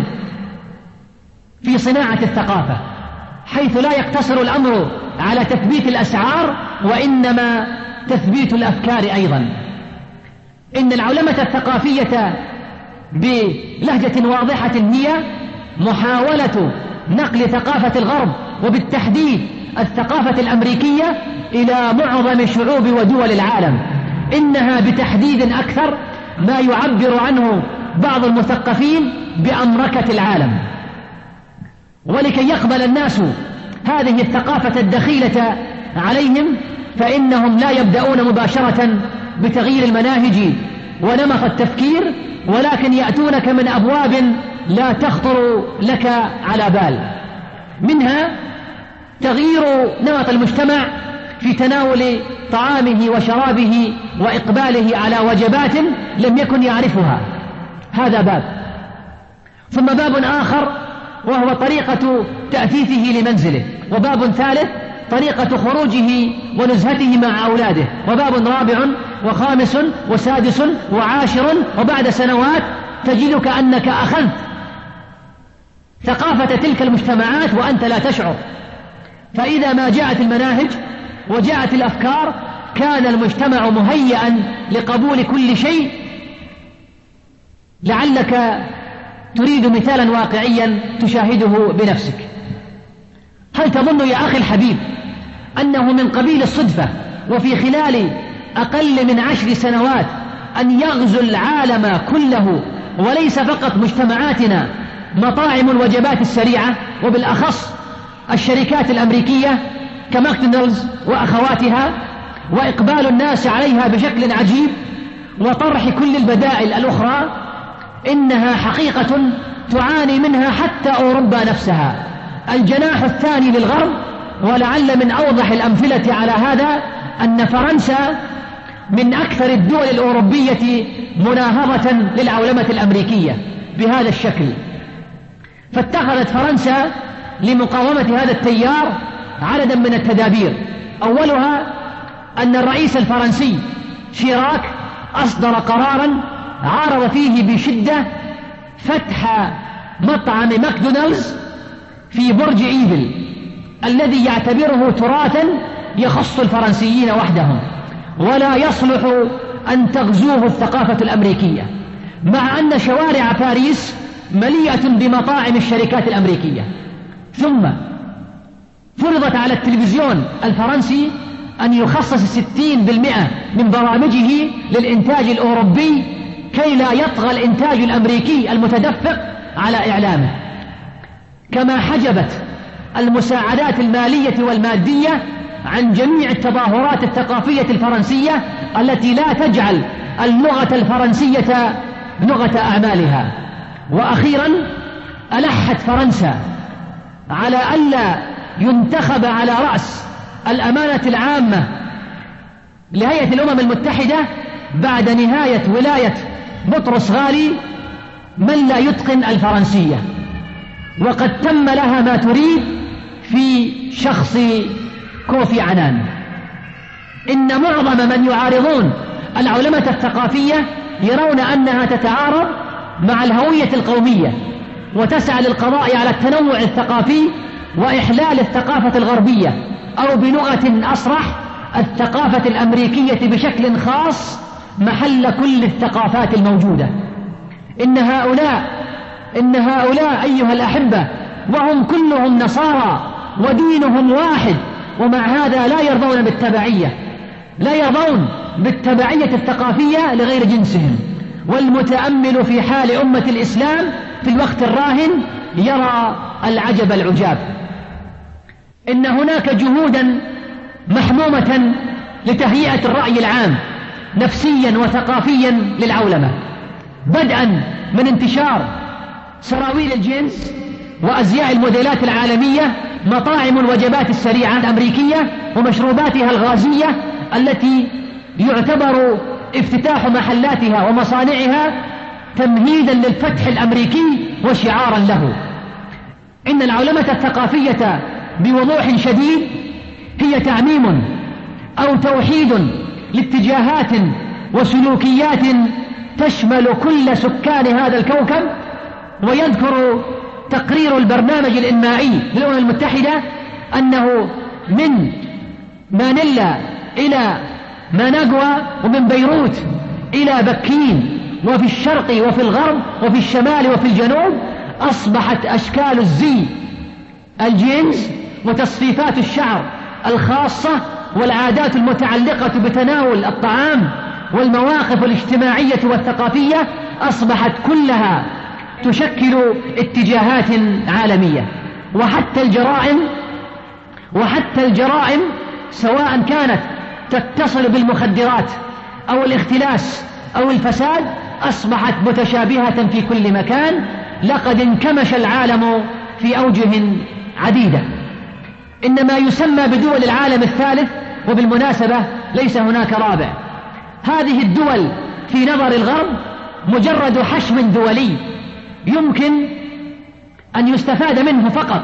B: في صناعة الثقافة، حيث لا يقتصر الأمر على تثبيت الأسعار وإنما تثبيت الأفكار أيضا. إن العولمة الثقافية بلهجة واضحة هي محاولة نقل ثقافة الغرب وبالتحديد الثقافة الأمريكية إلى معظم شعوب ودول العالم. إنها بتحديد أكثر ما يعبر عنه بعض المثقفين بأمركة العالم. ولكي يقبل الناس هذه الثقافة الدخيلة عليهم فإنهم لا يبدأون مباشرة بتغيير المناهج ونمط التفكير، ولكن يأتونك من أبواب لا تخطر لك على بال، منها تغيير نمط المجتمع في تناول طعامه وشرابه وإقباله على وجبات لم يكن يعرفها، هذا باب. ثم باب آخر وهو طريقة تأثيثه لمنزله، وباب ثالث طريقة خروجه ونزهته مع أولاده، وباب رابع وخامس وسادس وعاشر، وبعد سنوات تجدك أنك أخذت ثقافة تلك المجتمعات وأنت لا تشعر. فإذا ما جاءت المناهج وجاءت الأفكار كان المجتمع مهيئا لقبول كل شيء. لعلك تريد مثالا واقعيا تشاهده بنفسك. هل تظن يا أخي الحبيب أنه من قبيل الصدفة وفي خلال أقل من عشر سنوات أن يغزو العالم كله وليس فقط مجتمعاتنا مطاعم الوجبات السريعة، وبالأخص الشركات الأمريكية كماكدونالدز وأخواتها، وإقبال الناس عليها بشكل عجيب وطرح كل البدائل الأخرى؟ إنها حقيقة تعاني منها حتى أوروبا نفسها، الجناح الثاني للغرب. ولعل من أوضح الأمثلة على هذا أن فرنسا من أكثر الدول الأوروبية مناهضة للعولمة الأمريكية بهذا الشكل. فاتخذت فرنسا لمقاومة هذا التيار عددا من التدابير. أولها أن الرئيس الفرنسي شيراك أصدر قرارا عارض فيه بشدة فتح مطعم ماكدونالدز في برج إيفل الذي يعتبره تراثا يخص الفرنسيين وحدهم، ولا يصلح أن تغزوه الثقافة الأمريكية، مع أن شوارع باريس مليئة بمطاعم الشركات الأمريكية. ثم فرضت على التلفزيون الفرنسي أن يخصص ستين بالمئة من برامجه للإنتاج الأوروبي كي لا يطغى الإنتاج الأمريكي المتدفق على إعلامه، كما حجبت المساعدات المالية والمادية عن جميع التظاهرات الثقافية الفرنسية التي لا تجعل اللغة الفرنسية لغة أعمالها. وأخيرا ألحت فرنسا على ألا ينتخب على رأس الأمانة العامة لهيئة الأمم المتحدة بعد نهاية ولاية بطرس غالي من لا يتقن الفرنسية، وقد تم لها ما تريد في شخص كوفي عنان. إن معظم من يعارضون العولمة الثقافية يرون أنها تتعارض مع الهوية القومية وتسعى للقضاء على التنوع الثقافي وإحلال الثقافة الغربية، أو بلغة أصرح الثقافة الأمريكية بشكل خاص محل كل الثقافات الموجودة. إن هؤلاء إن هؤلاء أيها الأحبة وهم كلهم نصارى ودينهم واحد، ومع هذا لا يرضون بالتبعية لا يرضون بالتبعية الثقافية لغير جنسهم. والمتأمل في حال أمة الإسلام في الوقت الراهن يرى العجب العجاب. إن هناك جهودا محمومة لتهيئة الرأي العام نفسيا وثقافيا للعولمة، بدءا من انتشار سراويل الجينز وأزياء الموديلات العالمية، مطاعم الوجبات السريعة الأمريكية ومشروباتها الغازية التي يعتبر افتتاح محلاتها ومصانعها تمهيدا للفتح الأمريكي وشعارا له. إن العولمة الثقافية بوضوح شديد هي تعميم أو توحيد لاتجاهات وسلوكيات تشمل كل سكان هذا الكوكب. ويذكر تقرير البرنامج الإنمائي للأمم المتحدة أنه من مانيلا إلى ماناغوا ومن بيروت إلى بكين وفي الشرق وفي الغرب وفي الشمال وفي الجنوب أصبحت أشكال الزي الجينز وتصفيفات الشعر الخاصة والعادات المتعلقة بتناول الطعام والمواقف الاجتماعية والثقافية أصبحت كلها تشكل اتجاهات عالمية. وحتى الجرائم وحتى الجرائم سواء كانت تتصل بالمخدرات أو الاختلاس أو الفساد أصبحت متشابهة في كل مكان. لقد انكمش العالم في أوجه عديدة. إن ما يسمى بدول العالم الثالث، وبالمناسبة ليس هناك رابع، هذه الدول في نظر الغرب مجرد حشم دولي يمكن أن يستفاد منه فقط،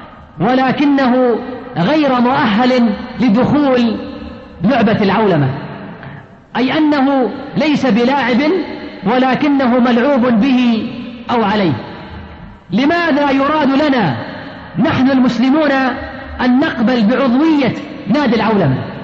B: ولكنه غير مؤهل لدخول لعبة العولمة، أي أنه ليس بلاعب ولكنه ملعوب به أو عليه. لماذا يراد لنا نحن المسلمون أن نقبل بعضوية نادي العولمة؟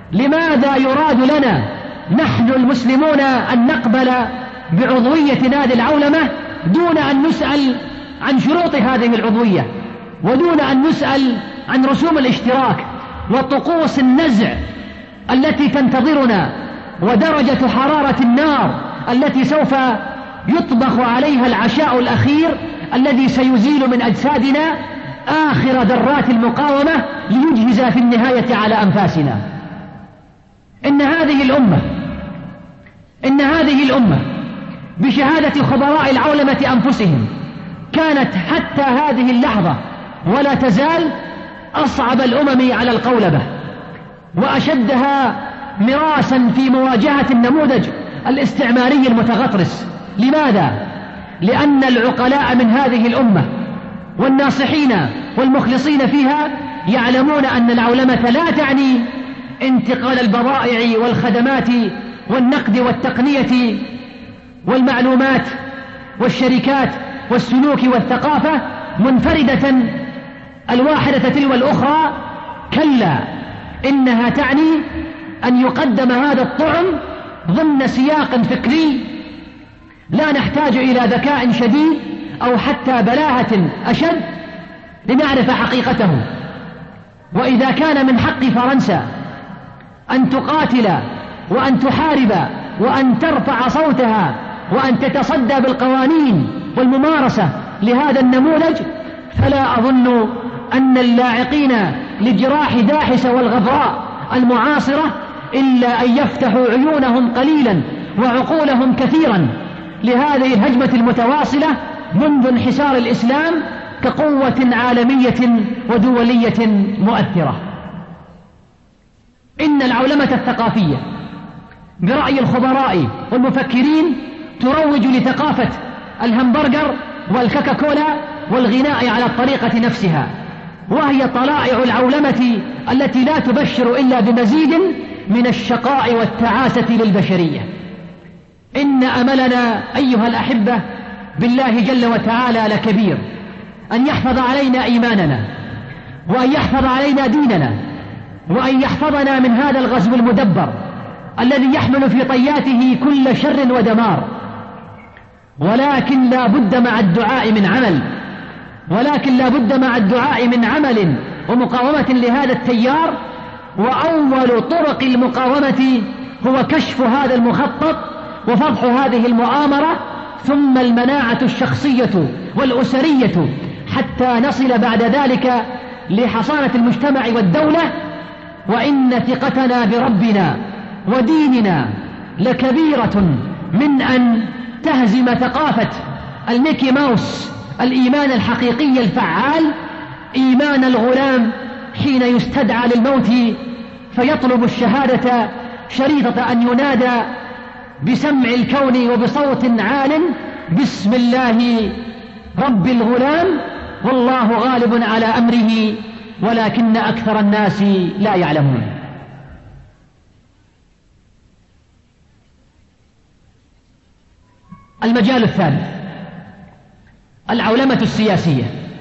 B: لماذا يراد لنا نحن المسلمون أن نقبل بعضوية نادي العولمة دون أن نسأل عن شروط هذه العضوية، ودون أن نسأل عن رسوم الاشتراك وطقوس النزع التي تنتظرنا ودرجة حرارة النار التي سوف يطبخ عليها العشاء الأخير الذي سيزيل من أجسادنا آخر ذرات المقاومة ليجهز في النهاية على أنفاسنا. إن هذه الأمة إن هذه الأمة بشهادة خبراء العولمة أنفسهم كانت حتى هذه اللحظة ولا تزال أصعب الأمم على القولبة وأشدها مراسا في مواجهة النموذج الاستعماري المتغطرس. لماذا؟ لأن العقلاء من هذه الأمة والناصحين والمخلصين فيها يعلمون أن العولمة لا تعني انتقال البضائع والخدمات والنقد والتقنية والمعلومات والشركات والسلوك والثقافة منفردة الواحدة تلو الأخرى. كلا، إنها تعني أن يقدم هذا الطعم ضمن سياق فكري لا نحتاج إلى ذكاء شديد أو حتى بلاهة أشد لنعرف حقيقته. وإذا كان من حق فرنسا أن تقاتل وأن تحارب وأن ترفع صوتها وأن تتصدى بالقوانين والممارسة لهذا النموذج، فلا أظن أن اللاعقين لجراح داحس والغبراء المعاصرة إلا أن يفتحوا عيونهم قليلا وعقولهم كثيرا لهذه الهجمة المتواصلة منذ انحسار الإسلام كقوة عالمية ودولية مؤثرة. إن العولمة الثقافية برأي الخبراء والمفكرين تروج لثقافة الهمبرجر والكاكاكولا والغناء على الطريقة نفسها، وهي طلائع العولمة التي لا تبشر إلا بمزيد من الشقاء والتعاسة للبشرية. إن أملنا أيها الأحبة بالله جل وتعالى لكبير، أن يحفظ علينا إيماننا وأن يحفظ علينا ديننا وأن يحفظنا من هذا الغزو المدبر الذي يحمل في طياته كل شر ودمار. ولكن لا بد مع الدعاء من عمل ولكن لا بد مع الدعاء من عمل ومقاومة لهذا التيار. وأول طرق المقاومة هو كشف هذا المخطط وفضح هذه المؤامرة، ثم المناعة الشخصية والأسرية حتى نصل بعد ذلك لحصانة المجتمع والدولة. وإن ثقتنا بربنا وديننا لكبيرة من أن تهزم ثقافة الميكي ماوس الإيمان الحقيقي الفعال، إيمان الغلام حين يستدعى للموت فيطلب الشهادة شريطة أن ينادى بسمع الكون وبصوت عال: بسم الله رب الغلام والله غالب على أمره ولكن أكثر الناس لا يعلمون. المجال الثالث العولمة السياسية.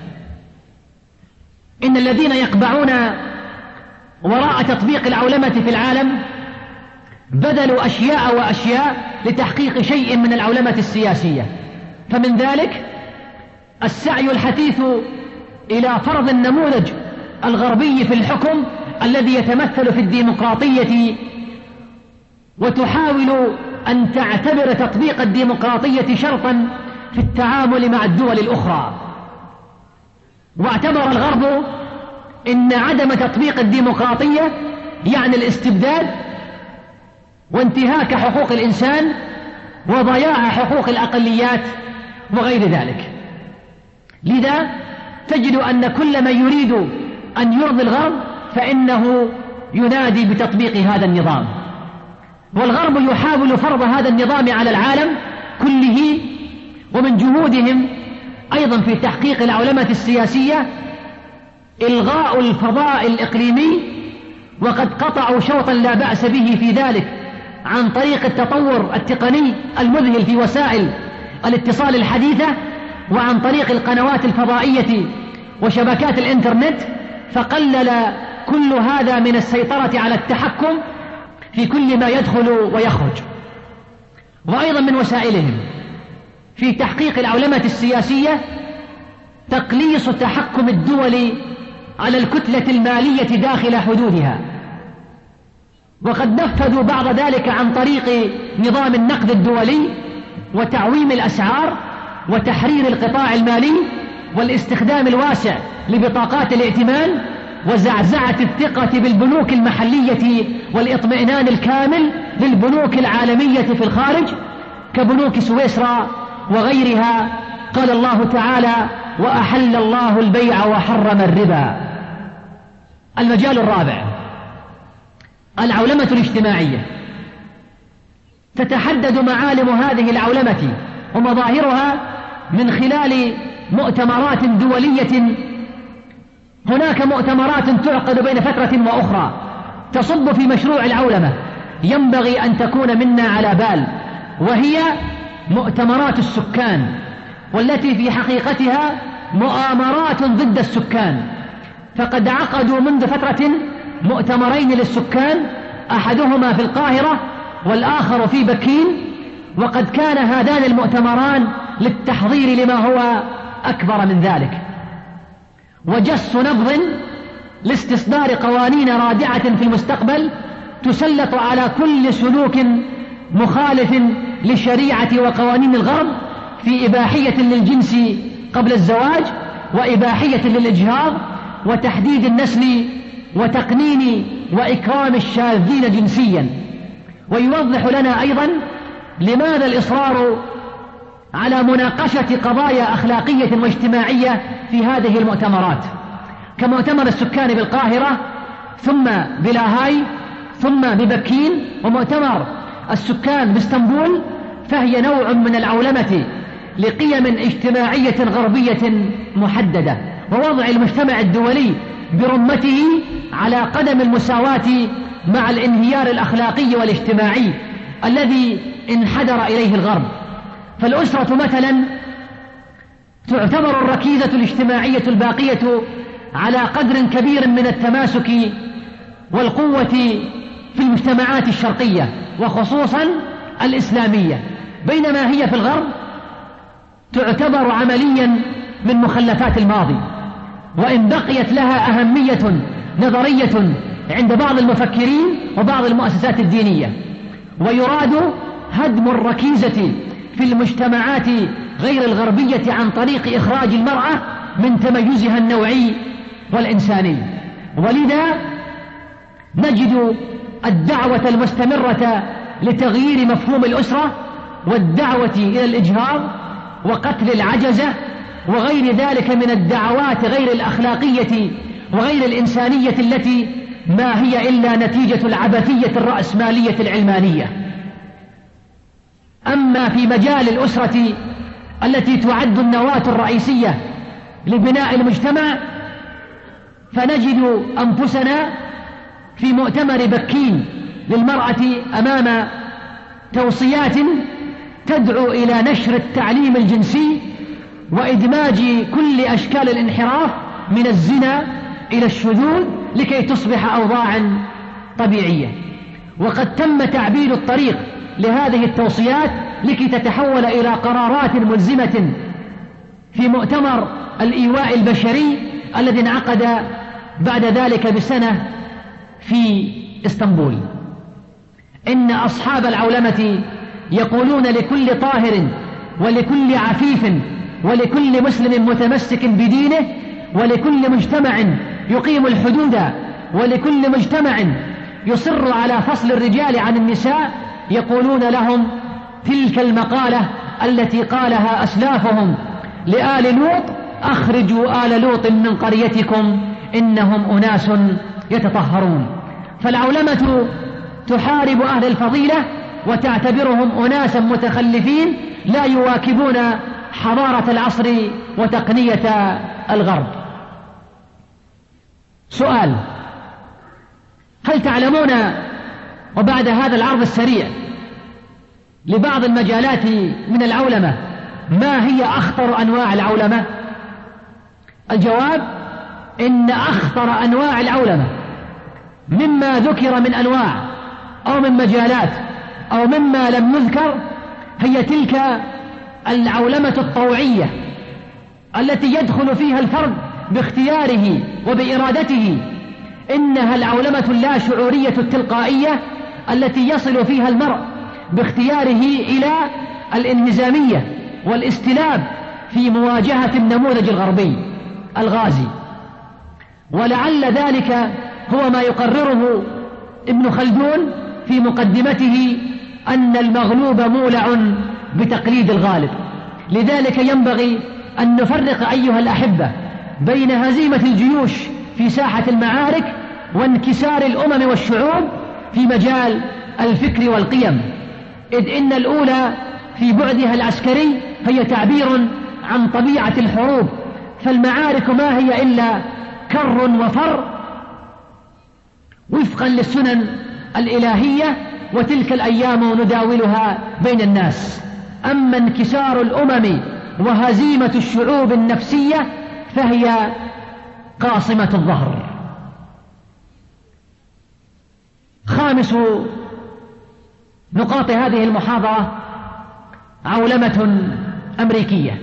B: إن الذين يقبعون وراء تطبيق العولمة في العالم بذلوا أشياء وأشياء لتحقيق شيء من العولمة السياسية، فمن ذلك السعي الحثيث إلى فرض النموذج الغربي في الحكم الذي يتمثل في الديمقراطية، وتحاول أن تعتبر تطبيق الديمقراطية شرطا في التعامل مع الدول الأخرى. واعتبر الغرب إن عدم تطبيق الديمقراطية يعني الاستبداد وانتهاك حقوق الإنسان وضياع حقوق الأقليات وغير ذلك. لذا تجد أن كل من يريد أن يرضي الغرب فإنه ينادي بتطبيق هذا النظام، والغرب يحاول فرض هذا النظام على العالم كله. ومن جهودهم أيضا في تحقيق العولمة السياسية إلغاء الفضاء الإقليمي، وقد قطعوا شوطا لا بأس به في ذلك عن طريق التطور التقني المذهل في وسائل الاتصال الحديثة وعن طريق القنوات الفضائية وشبكات الإنترنت، فقلل كل هذا من السيطرة على التحكم في كل ما يدخل ويخرج. وأيضا من وسائلهم في تحقيق العولمة السياسية تقليص تحكم الدول على الكتلة المالية داخل حدودها، وقد نفذوا بعض ذلك عن طريق نظام النقد الدولي وتعويم الأسعار وتحرير القطاع المالي والاستخدام الواسع لبطاقات الائتمان وزعزعة الثقة بالبنوك المحلية والإطمئنان الكامل للبنوك العالمية في الخارج كبنوك سويسرا وغيرها. قال الله تعالى: وأحل الله البيع وحرم الربا. المجال الرابع العولمة الاجتماعية. تتحدد معالم هذه العولمة ومظاهرها من خلال مؤتمرات دولية. هناك مؤتمرات تعقد بين فترة وأخرى تصب في مشروع العولمة ينبغي أن تكون منا على بال، وهي مؤتمرات السكان، والتي في حقيقتها مؤامرات ضد السكان. فقد عقدوا منذ فترة مؤتمرين للسكان، أحدهما في القاهرة والآخر في بكين، وقد كان هذان المؤتمران للتحضير لما هو أكبر من ذلك، وجس نبض لاستصدار قوانين رادعة في المستقبل تسلط على كل سلوك مخالف لشريعة وقوانين الغرب في إباحية للجنس قبل الزواج وإباحية للإجهاض وتحديد النسل وتقنين وإكرام الشاذين جنسيا. ويوضح لنا أيضا لماذا الإصرار على مناقشة قضايا أخلاقية واجتماعية في هذه المؤتمرات، كمؤتمر السكان بالقاهرة، ثم بلاهاي، ثم ببكين، ومؤتمر السكان باسطنبول. فهي نوع من العولمة لقيم اجتماعية غربية محددة، ووضع المجتمع الدولي برمته على قدم المساواة مع الانهيار الأخلاقي والاجتماعي الذي انحدر إليه الغرب. فالأسرة مثلا تعتبر الركيزة الاجتماعية الباقية على قدر كبير من التماسك والقوة في المجتمعات الشرقية وخصوصا الإسلامية، بينما هي في الغرب تعتبر عمليا من مخلفات الماضي، وإن بقيت لها أهمية نظرية عند بعض المفكرين وبعض المؤسسات الدينية. ويراد هدم الركيزة في المجتمعات غير الغربية عن طريق إخراج المرأة من تميزها النوعي والإنساني. ولذا نجد الدعوة المستمرة لتغيير مفهوم الأسرة والدعوة إلى الإجهاض وقتل العجزة وغير ذلك من الدعوات غير الأخلاقية وغير الإنسانية التي ما هي إلا نتيجة العبثية الرأسمالية العلمانية. أما في مجال الأسرة التي تعد النواة الرئيسية لبناء المجتمع، فنجد أنفسنا في مؤتمر بكين للمرأة أمام توصيات تدعو إلى نشر التعليم الجنسي وإدماج كل أشكال الانحراف من الزنا إلى الشذوذ لكي تصبح أوضاعا طبيعية. وقد تم تعبير الطريق لهذه التوصيات لكي تتحول إلى قرارات ملزمة في مؤتمر الإيواء البشري الذي انعقد بعد ذلك بسنة في اسطنبول. إن أصحاب العولمة يقولون لكل طاهر ولكل عفيف ولكل مسلم متمسك بدينه ولكل مجتمع يقيم الحدود ولكل مجتمع يصر على فصل الرجال عن النساء، يقولون لهم تلك المقالة التي قالها أسلافهم لآل لوط: أخرجوا آل لوط من قريتكم إنهم أناس يتطهرون. فالعولمة تحارب أهل الفضيلة وتعتبرهم أناسا متخلفين لا يواكبون حضارة العصر وتقنية الغرب. سؤال: هل تعلمون وبعد هذا العرض السريع لبعض المجالات من العولمة ما هي أخطر أنواع العولمة؟ الجواب: إن أخطر أنواع العولمة مما ذكر من أنواع أو من مجالات أو مما لم يذكر هي تلك العولمة الطوعية التي يدخل فيها الفرد باختياره وبإرادته. إنها العولمة اللا شعورية التلقائية التي يصل فيها المرء باختياره إلى الانهزامية والاستلاب في مواجهة النموذج الغربي الغازي. ولعل ذلك هو ما يقرره ابن خلدون في مقدمته أن المغلوب مولع بتقليد الغالب. لذلك ينبغي أن نفرق أيها الأحبة بين هزيمة الجيوش في ساحة المعارك وانكسار الأمم والشعوب في مجال الفكر والقيم، إذ إن الأولى في بعدها العسكري هي تعبير عن طبيعة الحروب، فالمعارك ما هي إلا كر وفر وفقا للسنن الإلهية، وتلك الأيام نداولها بين الناس. أما انكسار الأمم وهزيمة الشعوب النفسية فهي قاصمة الظهر. خامس نقاط هذه المحاضرة عولمة أمريكية.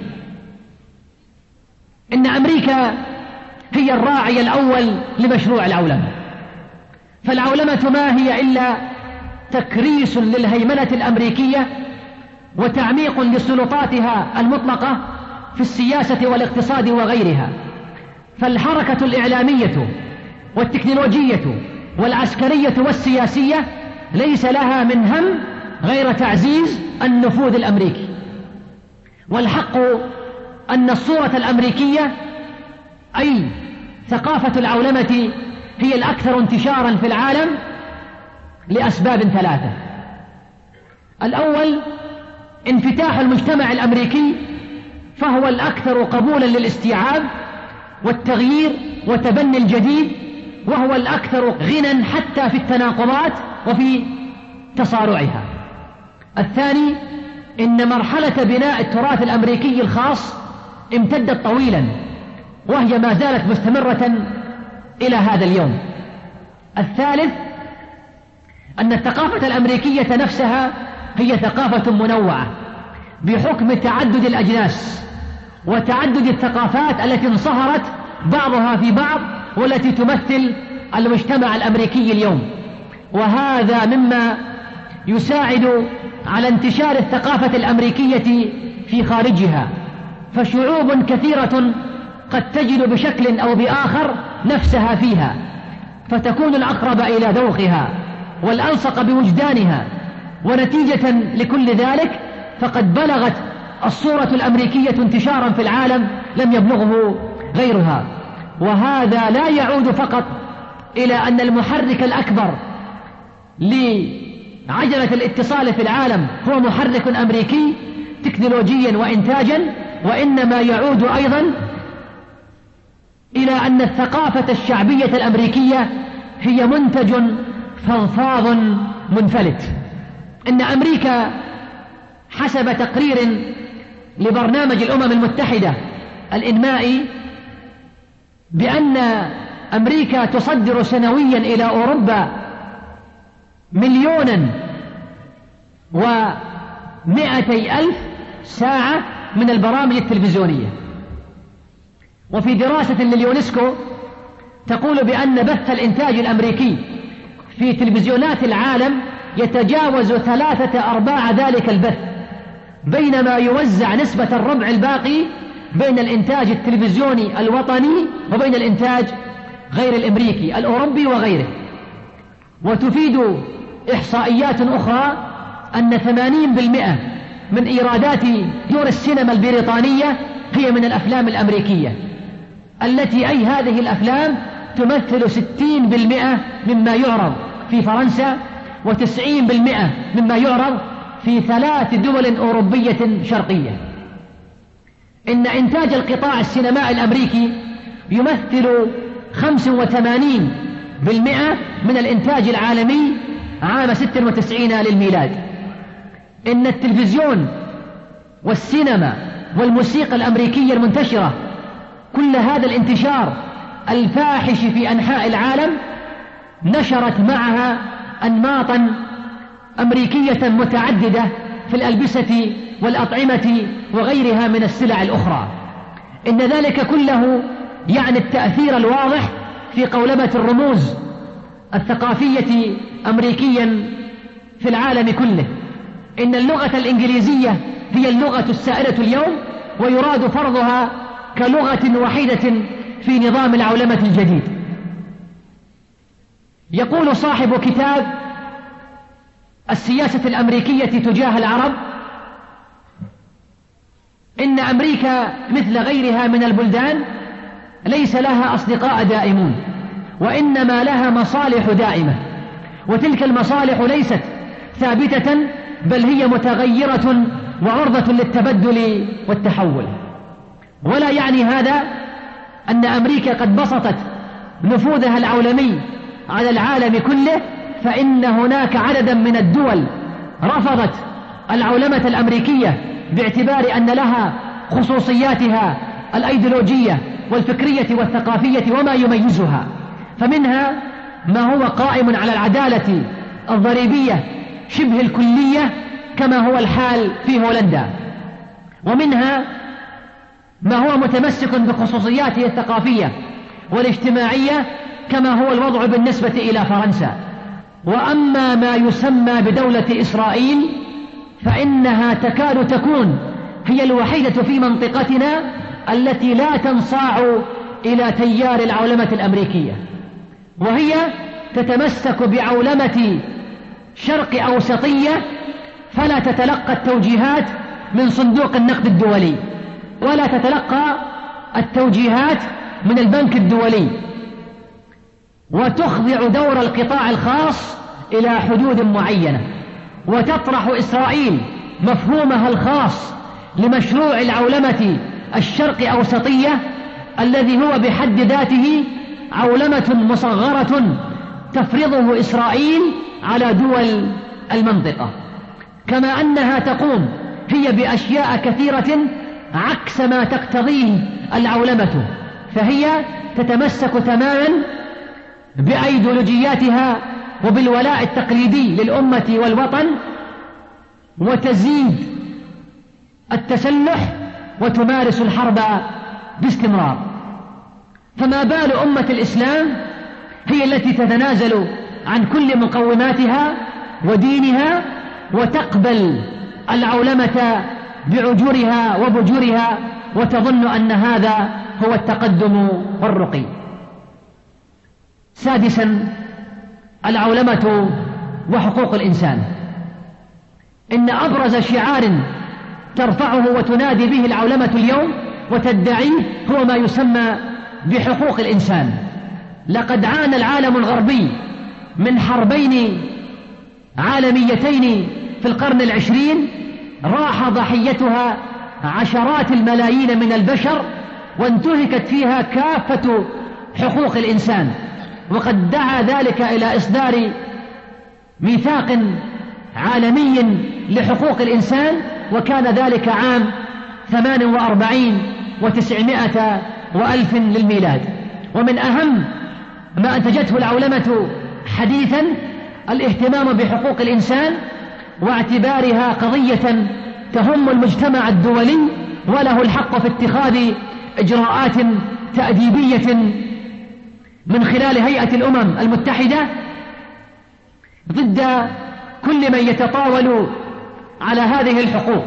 B: إن أمريكا هي الراعي الأول لمشروع العولمة، فالعولمة ما هي إلا تكريس للهيمنة الأمريكية وتعميق لسلطاتها المطلقة في السياسة والاقتصاد وغيرها. فالحركة الإعلامية والتكنولوجية والعسكرية والسياسية ليس لها من هم غير تعزيز النفوذ الأمريكي. والحق أن الصورة الأمريكية أي ثقافة العولمة هي الأكثر انتشارا في العالم لأسباب ثلاثة. الأول انفتاح المجتمع الأمريكي، فهو الأكثر قبولا للاستيعاب والتغيير وتبني الجديد، وهو الأكثر غنى حتى في التناقضات وفي تصارعها. الثاني إن مرحلة بناء التراث الأمريكي الخاص امتدت طويلا، وهي ما زالت مستمرة إلى هذا اليوم. الثالث أن الثقافة الأمريكية نفسها هي ثقافة منوعة بحكم تعدد الأجناس وتعدد الثقافات التي انصهرت بعضها في بعض والتي تمثل المجتمع الأمريكي اليوم، وهذا مما يساعد على انتشار الثقافة الأمريكية في خارجها. فشعوب كثيرة قد تجد بشكل أو بآخر نفسها فيها، فتكون الأقرب إلى ذوقها والألصق بوجدانها، ونتيجة لكل ذلك فقد بلغت الصورة الأمريكية انتشارا في العالم لم يبلغه غيرها. وهذا لا يعود فقط إلى أن المحرك الأكبر لعجلة الاتصال في العالم هو محرك أمريكي تكنولوجيا وإنتاجا، وإنما يعود أيضا إلى أن الثقافة الشعبية الأمريكية هي منتج فضفاض منفلت. إن أمريكا حسب تقرير لبرنامج الأمم المتحدة الإنمائي بأن أمريكا تصدر سنويا إلى أوروبا مليونا ومائتي ألف ساعة من البرامج التلفزيونية. وفي دراسة لليونسكو تقول بأن بث الإنتاج الأمريكي في تلفزيونات العالم يتجاوز ثلاثة أرباع ذلك البث، بينما يوزع نسبة الربع الباقي بين الإنتاج التلفزيوني الوطني وبين الإنتاج غير الأمريكي الأوروبي وغيره. وتفيد إحصائيات أخرى أن ثمانين بالمئة من إيرادات دور السينما البريطانية هي من الأفلام الأمريكية، التي أي هذه الأفلام تمثل ستين بالمئة مما يعرض في فرنسا وتسعين بالمئة مما يعرض في ثلاث دول أوروبية شرقية. إن إنتاج القطاع السينمائي الأمريكي يمثل خمسة وثمانين بالمئة من الإنتاج العالمي عام ستة وتسعين للميلاد. إن التلفزيون والسينما والموسيقى الأمريكية المنتشرة كل هذا الانتشار الفاحش في أنحاء العالم نشرت معها أنماطا أمريكية متعددة في الألبسة والأطعمة وغيرها من السلع الأخرى. إن ذلك كله يعني التأثير الواضح في قولبة الرموز الثقافية أمريكيا في العالم كله. إن اللغة الإنجليزية هي اللغة السائدة اليوم، ويراد فرضها كلغة وحيدة في نظام العولمة الجديد. يقول صاحب كتاب السياسة الأمريكية تجاه العرب إن أمريكا مثل غيرها من البلدان ليس لها أصدقاء دائمون، وإنما لها مصالح دائمة، وتلك المصالح ليست ثابتة بل هي متغيرة وعرضة للتبدل والتحول. ولا يعني هذا أن أمريكا قد بسطت نفوذها العولمي على العالم كله، فإن هناك عددا من الدول رفضت العولمة الأمريكية باعتبار أن لها خصوصياتها الأيديولوجية والفكرية والثقافية وما يميزها، فمنها ما هو قائم على العدالة الضريبية شبه الكلية كما هو الحال في هولندا، ومنها ما هو متمسك بخصوصياته الثقافية والاجتماعية كما هو الوضع بالنسبة إلى فرنسا. وأما ما يسمى بدولة إسرائيل فإنها تكاد تكون هي الوحيدة في منطقتنا التي لا تنصاع إلى تيار العولمة الأمريكية، وهي تتمسك بعولمة شرق أوسطية، فلا تتلقى التوجيهات من صندوق النقد الدولي ولا تتلقى التوجيهات من البنك الدولي، وتخضع دور القطاع الخاص إلى حدود معينة، وتطرح إسرائيل مفهومها الخاص لمشروع العولمة الشرق أوسطية الذي هو بحد ذاته عولمة مصغرة تفرضه إسرائيل على دول المنطقة، كما أنها تقوم هي بأشياء كثيرة عكس ما تقتضيه العولمة، فهي تتمسك تماما بأيديولوجياتها وبالولاء التقليدي للأمة والوطن، وتزيد التسلح وتمارس الحرب باستمرار. فما بال أمة الإسلام هي التي تتنازل عن كل مقوماتها ودينها وتقبل العولمة بعجورها وبجورها وتظن أن هذا هو التقدم والرقي. سادسا، العولمة وحقوق الإنسان. إن أبرز شعار ترفعه وتنادي به العولمة اليوم وتدعيه هو ما يسمى بحقوق الإنسان. لقد عانى العالم الغربي من حربين عالميتين في القرن العشرين راح ضحيتها عشرات الملايين من البشر، وانتهكت فيها كافة حقوق الإنسان، وقد دعا ذلك إلى إصدار ميثاق عالمي لحقوق الإنسان، وكان ذلك عام ثمان وأربعين وتسعمائة وألف للميلاد. ومن أهم ما أنتجته العولمة حديثا الاهتمام بحقوق الإنسان واعتبارها قضية تهم المجتمع الدولي، وله الحق في اتخاذ إجراءات تأديبية من خلال هيئة الأمم المتحدة ضد كل من يتطاول على هذه الحقوق.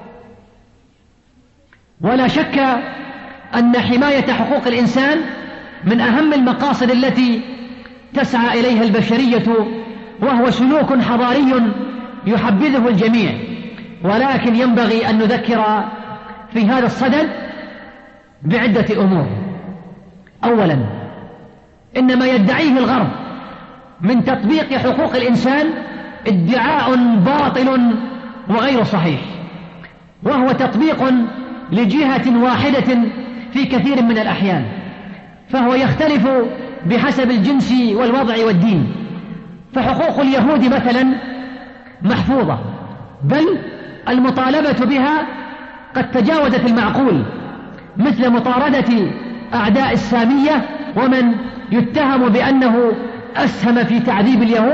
B: ولا شك أن حماية حقوق الإنسان من أهم المقاصد التي تسعى إليها البشرية، وهو سلوك حضاري يحبذه الجميع، ولكن ينبغي أن نذكر في هذا الصدد بعدة أمور. أولا، إن ما يدعيه الغرب من تطبيق حقوق الإنسان ادعاء باطل وغير صحيح، وهو تطبيق لجهة واحدة في كثير من الأحيان، فهو يختلف بحسب الجنس والوضع والدين. فحقوق اليهود مثلا محفوظة، بل المطالبة بها قد تجاوزت المعقول، مثل مطاردة أعداء السامية ومن يتهم بأنه أسهم في تعذيب اليهود،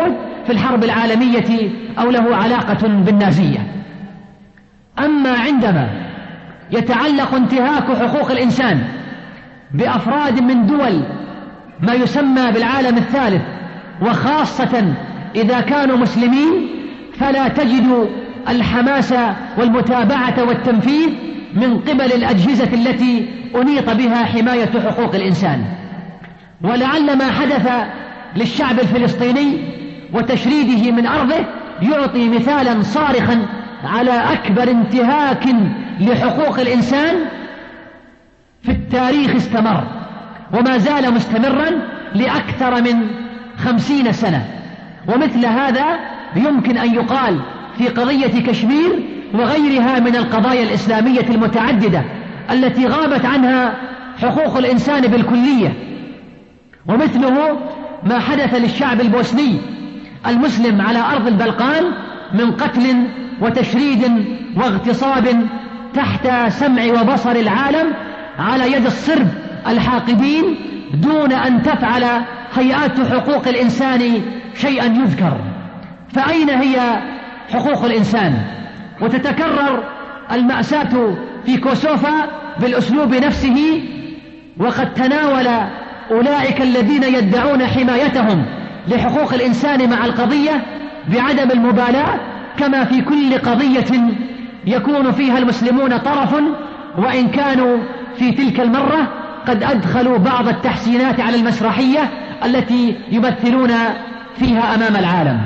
B: في الحرب العالمية أو له علاقة بالنازية. أما عندما يتعلق انتهاك حقوق الإنسان بأفراد من دول ما يسمى بالعالم الثالث، وخاصة إذا كانوا مسلمين، فلا تجد الحماس والمتابعة والتنفيذ من قبل الأجهزة التي أنيط بها حماية حقوق الإنسان. ولعل ما حدث للشعب الفلسطيني وتشريده من أرضه يعطي مثالا صارخا على أكبر انتهاك لحقوق الإنسان في التاريخ استمر وما زال مستمرا لأكثر من خمسين سنة. ومثل هذا يمكن أن يقال في قضية كشمير وغيرها من القضايا الإسلامية المتعددة التي غابت عنها حقوق الإنسان بالكلية. ومثله ما حدث للشعب البوسني المسلم على أرض البلقان من قتل وتشريد واغتصاب تحت سمع وبصر العالم على يد الصرب الحاقدين، دون أن تفعل هيئات حقوق الإنسان شيئا يذكر. فأين هي حقوق الإنسان؟ وتتكرر المأساة في كوسوفا بالأسلوب نفسه، وقد تناول أولئك الذين يدعون حمايتهم لحقوق الإنسان مع القضية بعدم المبالاة، كما في كل قضية يكون فيها المسلمون طرف، وإن كانوا في تلك المرة قد أدخلوا بعض التحسينات على المسرحية التي يمثلون فيها أمام العالم.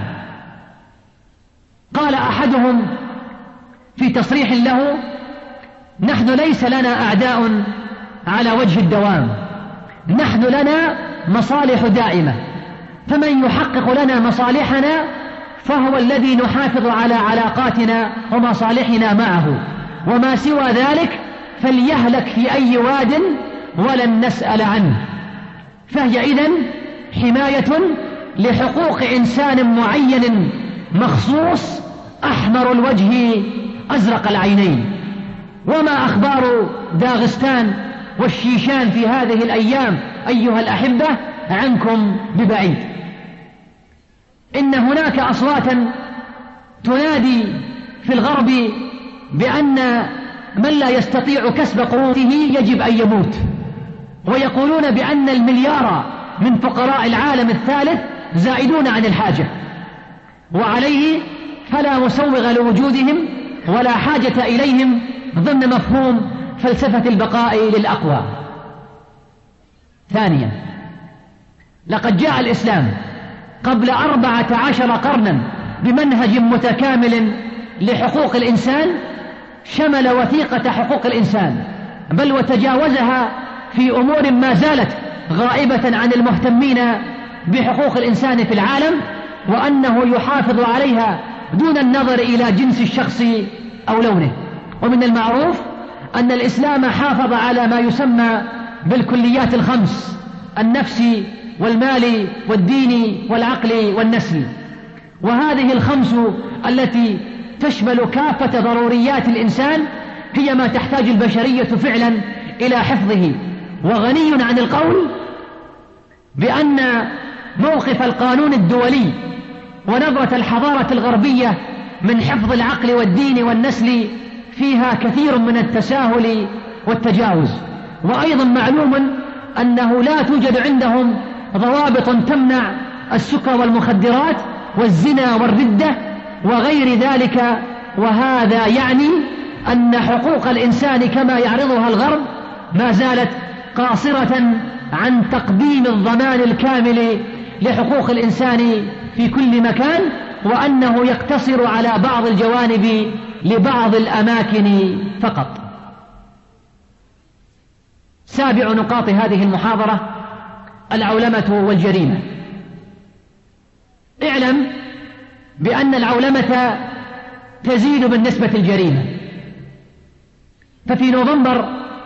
B: قال أحدهم في تصريح له: نحن ليس لنا أعداء على وجه الدوام، نحن لنا مصالح دائمة، فمن يحقق لنا مصالحنا فهو الذي نحافظ على علاقاتنا ومصالحنا معه، وما سوى ذلك فليهلك في أي واد ولن نسأل عنه. فهي إذن حماية لحقوق إنسان معين مخصوص أحمر الوجه أزرق العينين. وما أخبار داغستان والشيشان في هذه الأيام أيها الأحبة عنكم ببعيد. إن هناك أصواتا تنادي في الغرب بأن من لا يستطيع كسب قروته يجب أن يموت، ويقولون بأن المليار من فقراء العالم الثالث زائدون عن الحاجة، وعليه فلا مسوغ لوجودهم ولا حاجة إليهم ضمن مفهوم فلسفة البقاء للأقوى. ثانيا، لقد جاء الإسلام قبل أربعة عشر قرنا بمنهج متكامل لحقوق الإنسان شمل وثيقة حقوق الإنسان، بل وتجاوزها في أمور ما زالت غائبة عن المهتمين بحقوق الإنسان في العالم، وأنه يحافظ عليها دون النظر إلى جنس الشخص أو لونه. ومن المعروف أن الإسلام حافظ على ما يسمى بالكليات الخمس: النفس والمال والدين والعقل والنسل. وهذه الخمس التي تشمل كافة ضروريات الإنسان هي ما تحتاج البشرية فعلا إلى حفظه. وغني عن القول بأن موقف القانون الدولي ونظرة الحضارة الغربية من حفظ العقل والدين والنسل فيها كثير من التساهل والتجاوز. وأيضا معلوم أنه لا توجد عندهم ضوابط تمنع السكر والمخدرات والزنا والردة وغير ذلك. وهذا يعني أن حقوق الإنسان كما يعرضها الغرب ما زالت قاصرة عن تقديم الضمان الكامل لحقوق الإنسان في كل مكان، وأنه يقتصر على بعض الجوانب لبعض الأماكن فقط. سابع نقاط هذه المحاضرة: العولمة والجريمة. اعلم بأن العولمة تزيد بالنسبة الجريمة. ففي نوفمبر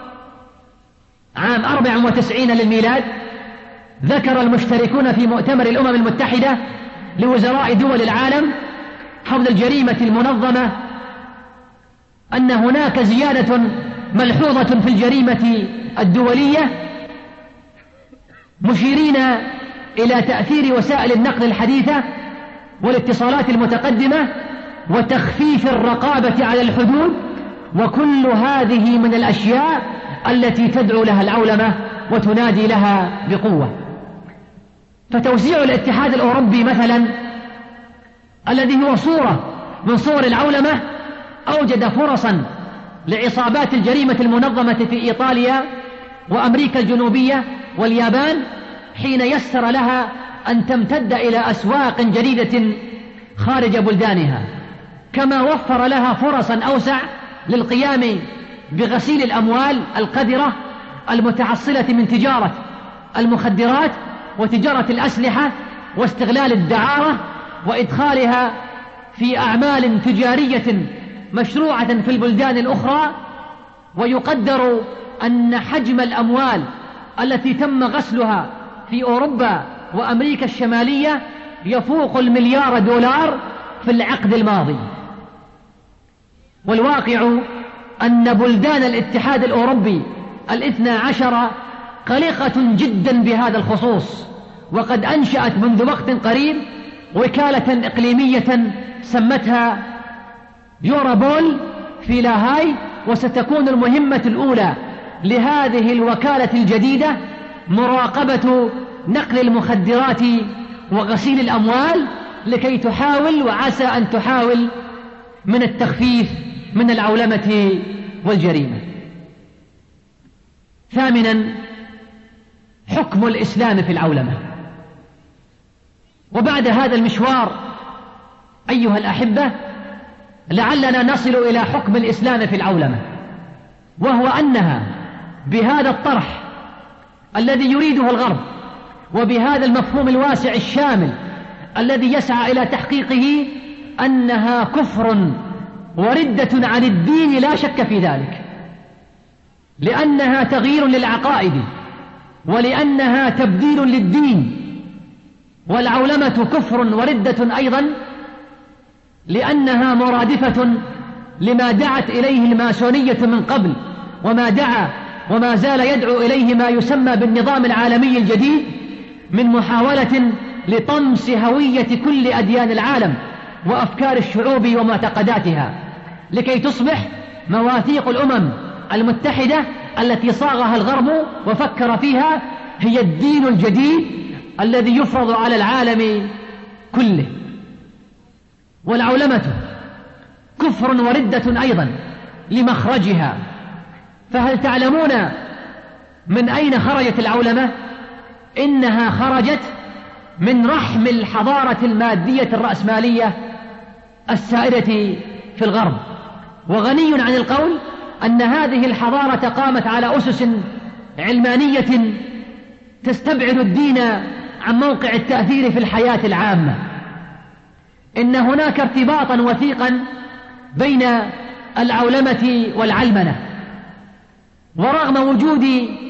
B: عام أربع وتسعين للميلاد ذكر المشتركون في مؤتمر الأمم المتحدة لوزراء دول العالم حول الجريمة المنظمة أن هناك زيادة ملحوظة في الجريمة الدولية، مشيرين إلى تأثير وسائل النقل الحديثة والاتصالات المتقدمة وتخفيف الرقابة على الحدود، وكل هذه من الأشياء التي تدعو لها العولمة وتنادي لها بقوة. فتوسيع الاتحاد الأوروبي مثلا الذي هو صورة من صور العولمة أوجد فرصا لعصابات الجريمة المنظمة في إيطاليا وأمريكا الجنوبية واليابان حين يسر لها أن تمتد إلى أسواق جديدة خارج بلدانها، كما وفر لها فرصا أوسع للقيام بغسيل الأموال القذرة المتحصلة من تجارة المخدرات وتجارة الأسلحة واستغلال الدعارة وإدخالها في أعمال تجارية مشروعة في البلدان الأخرى. ويقدر أن حجم الأموال التي تم غسلها في أوروبا وأمريكا الشمالية يفوق المليار دولار في العقد الماضي. والواقع أن بلدان الاتحاد الأوروبي الاثنى عشر قلقة جدا بهذا الخصوص، وقد أنشأت منذ وقت قريب وكالة إقليمية سمتها يورابول في لاهاي، وستكون المهمة الأولى لهذه الوكالة الجديدة مراقبة نقل المخدرات وغسيل الأموال لكي تحاول وعسى أن تحاول من التخفيف من العولمة والجريمة. ثامنا، حكم الإسلام في العولمة. وبعد هذا المشوار أيها الأحبة لعلنا نصل إلى حكم الإسلام في العولمة، وهو أنها بهذا الطرح الذي يريده الغرب وبهذا المفهوم الواسع الشامل الذي يسعى إلى تحقيقه أنها كفر وردة عن الدين لا شك في ذلك، لأنها تغيير للعقائد ولأنها تبديل للدين. والعولمة كفر وردة أيضا لأنها مرادفة لما دعت إليه الماسونية من قبل، وما دعا وما زال يدعو إليه ما يسمى بالنظام العالمي الجديد من محاولة لطمس هوية كل أديان العالم وأفكار الشعوب ومعتقداتها، لكي تصبح مواثيق الأمم المتحدة التي صاغها الغرب وفكر فيها هي الدين الجديد الذي يفرض على العالم كله. والعولمة كفر وردة أيضا لمخرجها. فهل تعلمون من أين خرجت العولمة؟ إنها خرجت من رحم الحضارة المادية الرأسمالية السائدة في الغرب. وغني عن القول أن هذه الحضارة قامت على أسس علمانية تستبعد الدين عن موقع التأثير في الحياة العامة. إن هناك ارتباطا وثيقا بين العولمة والعلمنة، ورغم وجود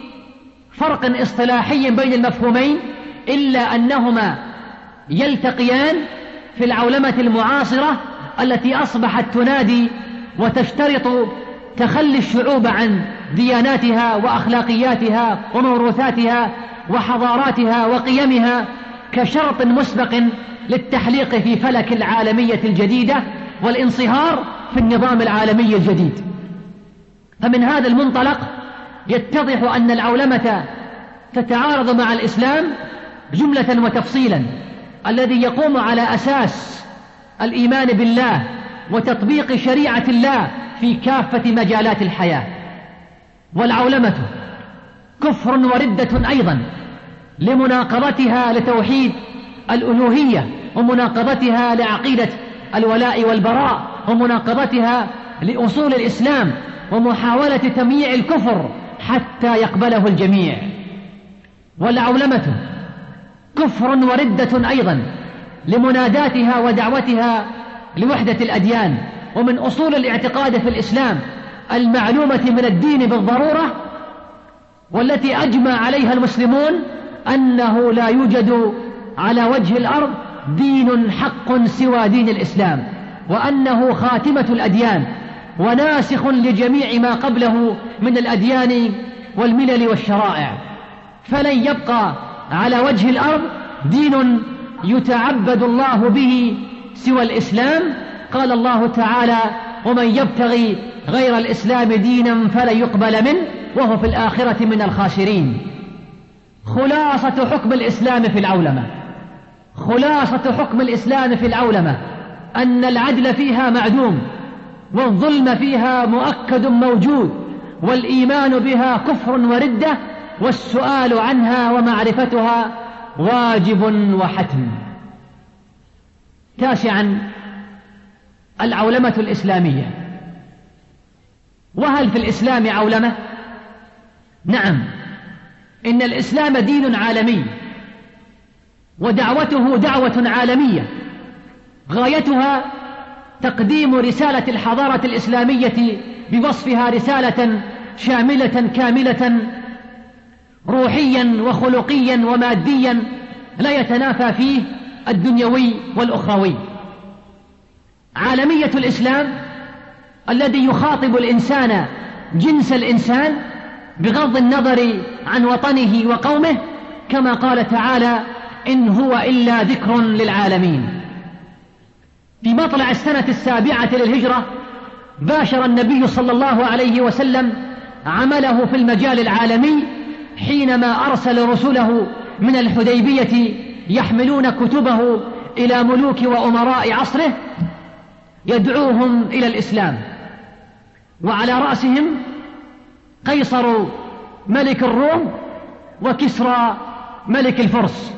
B: فرق اصطلاحي بين المفهومين إلا أنهما يلتقيان في العولمة المعاصرة التي أصبحت تنادي وتشترط تخلي الشعوب عن دياناتها وأخلاقياتها وموروثاتها وحضاراتها وقيمها كشرط مسبق للتحليق في فلك العالمية الجديدة والانصهار في النظام العالمي الجديد. فمن هذا المنطلق يتضح أن العولمة تتعارض مع الإسلام جملة وتفصيلا، الذي يقوم على أساس الإيمان بالله وتطبيق شريعة الله في كافة مجالات الحياة. والعولمة كفر وردة أيضا لمناقضتها لتوحيد الألوهية ومناقضتها لعقيدة الولاء والبراء ومناقضتها لأصول الإسلام ومحاولة تمييع الكفر حتى يقبله الجميع. والعولمة كفر وردة أيضا لمناداتها ودعوتها لوحدة الأديان، ومن أصول الاعتقاد في الإسلام المعلومة من الدين بالضرورة والتي أجمع عليها المسلمون أنه لا يوجد على وجه الأرض دين حق سوى دين الإسلام، وأنه خاتمة الأديان وناسخ لجميع ما قبله من الأديان والملل والشرائع. فلن يبقى على وجه الأرض دين يتعبد الله به سوى الإسلام؟ قال الله تعالى: ومن يبتغي غير الإسلام دينا فلن يقبل منه وهو في الآخرة من الخاسرين. خلاصة حكم الإسلام في العولمة خلاصة حكم الإسلام في العولمة أن العدل فيها معدوم، والظلم فيها مؤكد موجود، والإيمان بها كفر وردة، والسؤال عنها ومعرفتها واجب وحتم. تاسعا، العولمة الإسلامية. وهل في الإسلام عولمة؟ نعم، إن الإسلام دين عالمي، ودعوته دعوة عالمية غايتها تقديم رسالة الحضارة الإسلامية بوصفها رسالة شاملة كاملة روحيا وخلقيا وماديا لا يتنافى فيه الدنيوي والأخروي. عالمية الإسلام الذي يخاطب الإنسان جنس الإنسان بغض النظر عن وطنه وقومه، كما قال تعالى: إن هو إلا ذكر للعالمين. في مطلع السنة السابعة للهجرة باشر النبي صلى الله عليه وسلم عمله في المجال العالمي حينما أرسل رسله من الحديبية يحملون كتبه إلى ملوك وأمراء عصره يدعوهم إلى الإسلام، وعلى رأسهم قيصر ملك الروم وكسرى ملك الفرس.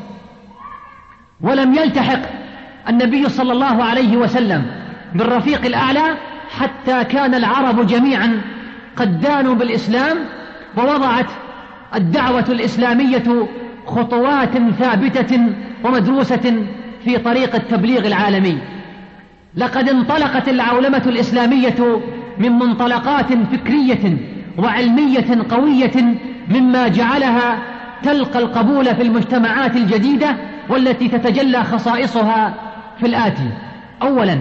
B: ولم يلتحق النبي صلى الله عليه وسلم بالرفيق الأعلى حتى كان العرب جميعا قد دانوا بالإسلام، ووضعت الدعوة الإسلامية خطوات ثابتة ومدروسة في طريق التبليغ العالمي. لقد انطلقت العولمة الإسلامية من منطلقات فكرية وعلمية قوية، مما جعلها تلقى القبول في المجتمعات الجديدة، والتي تتجلى خصائصها في الآتي: أولا،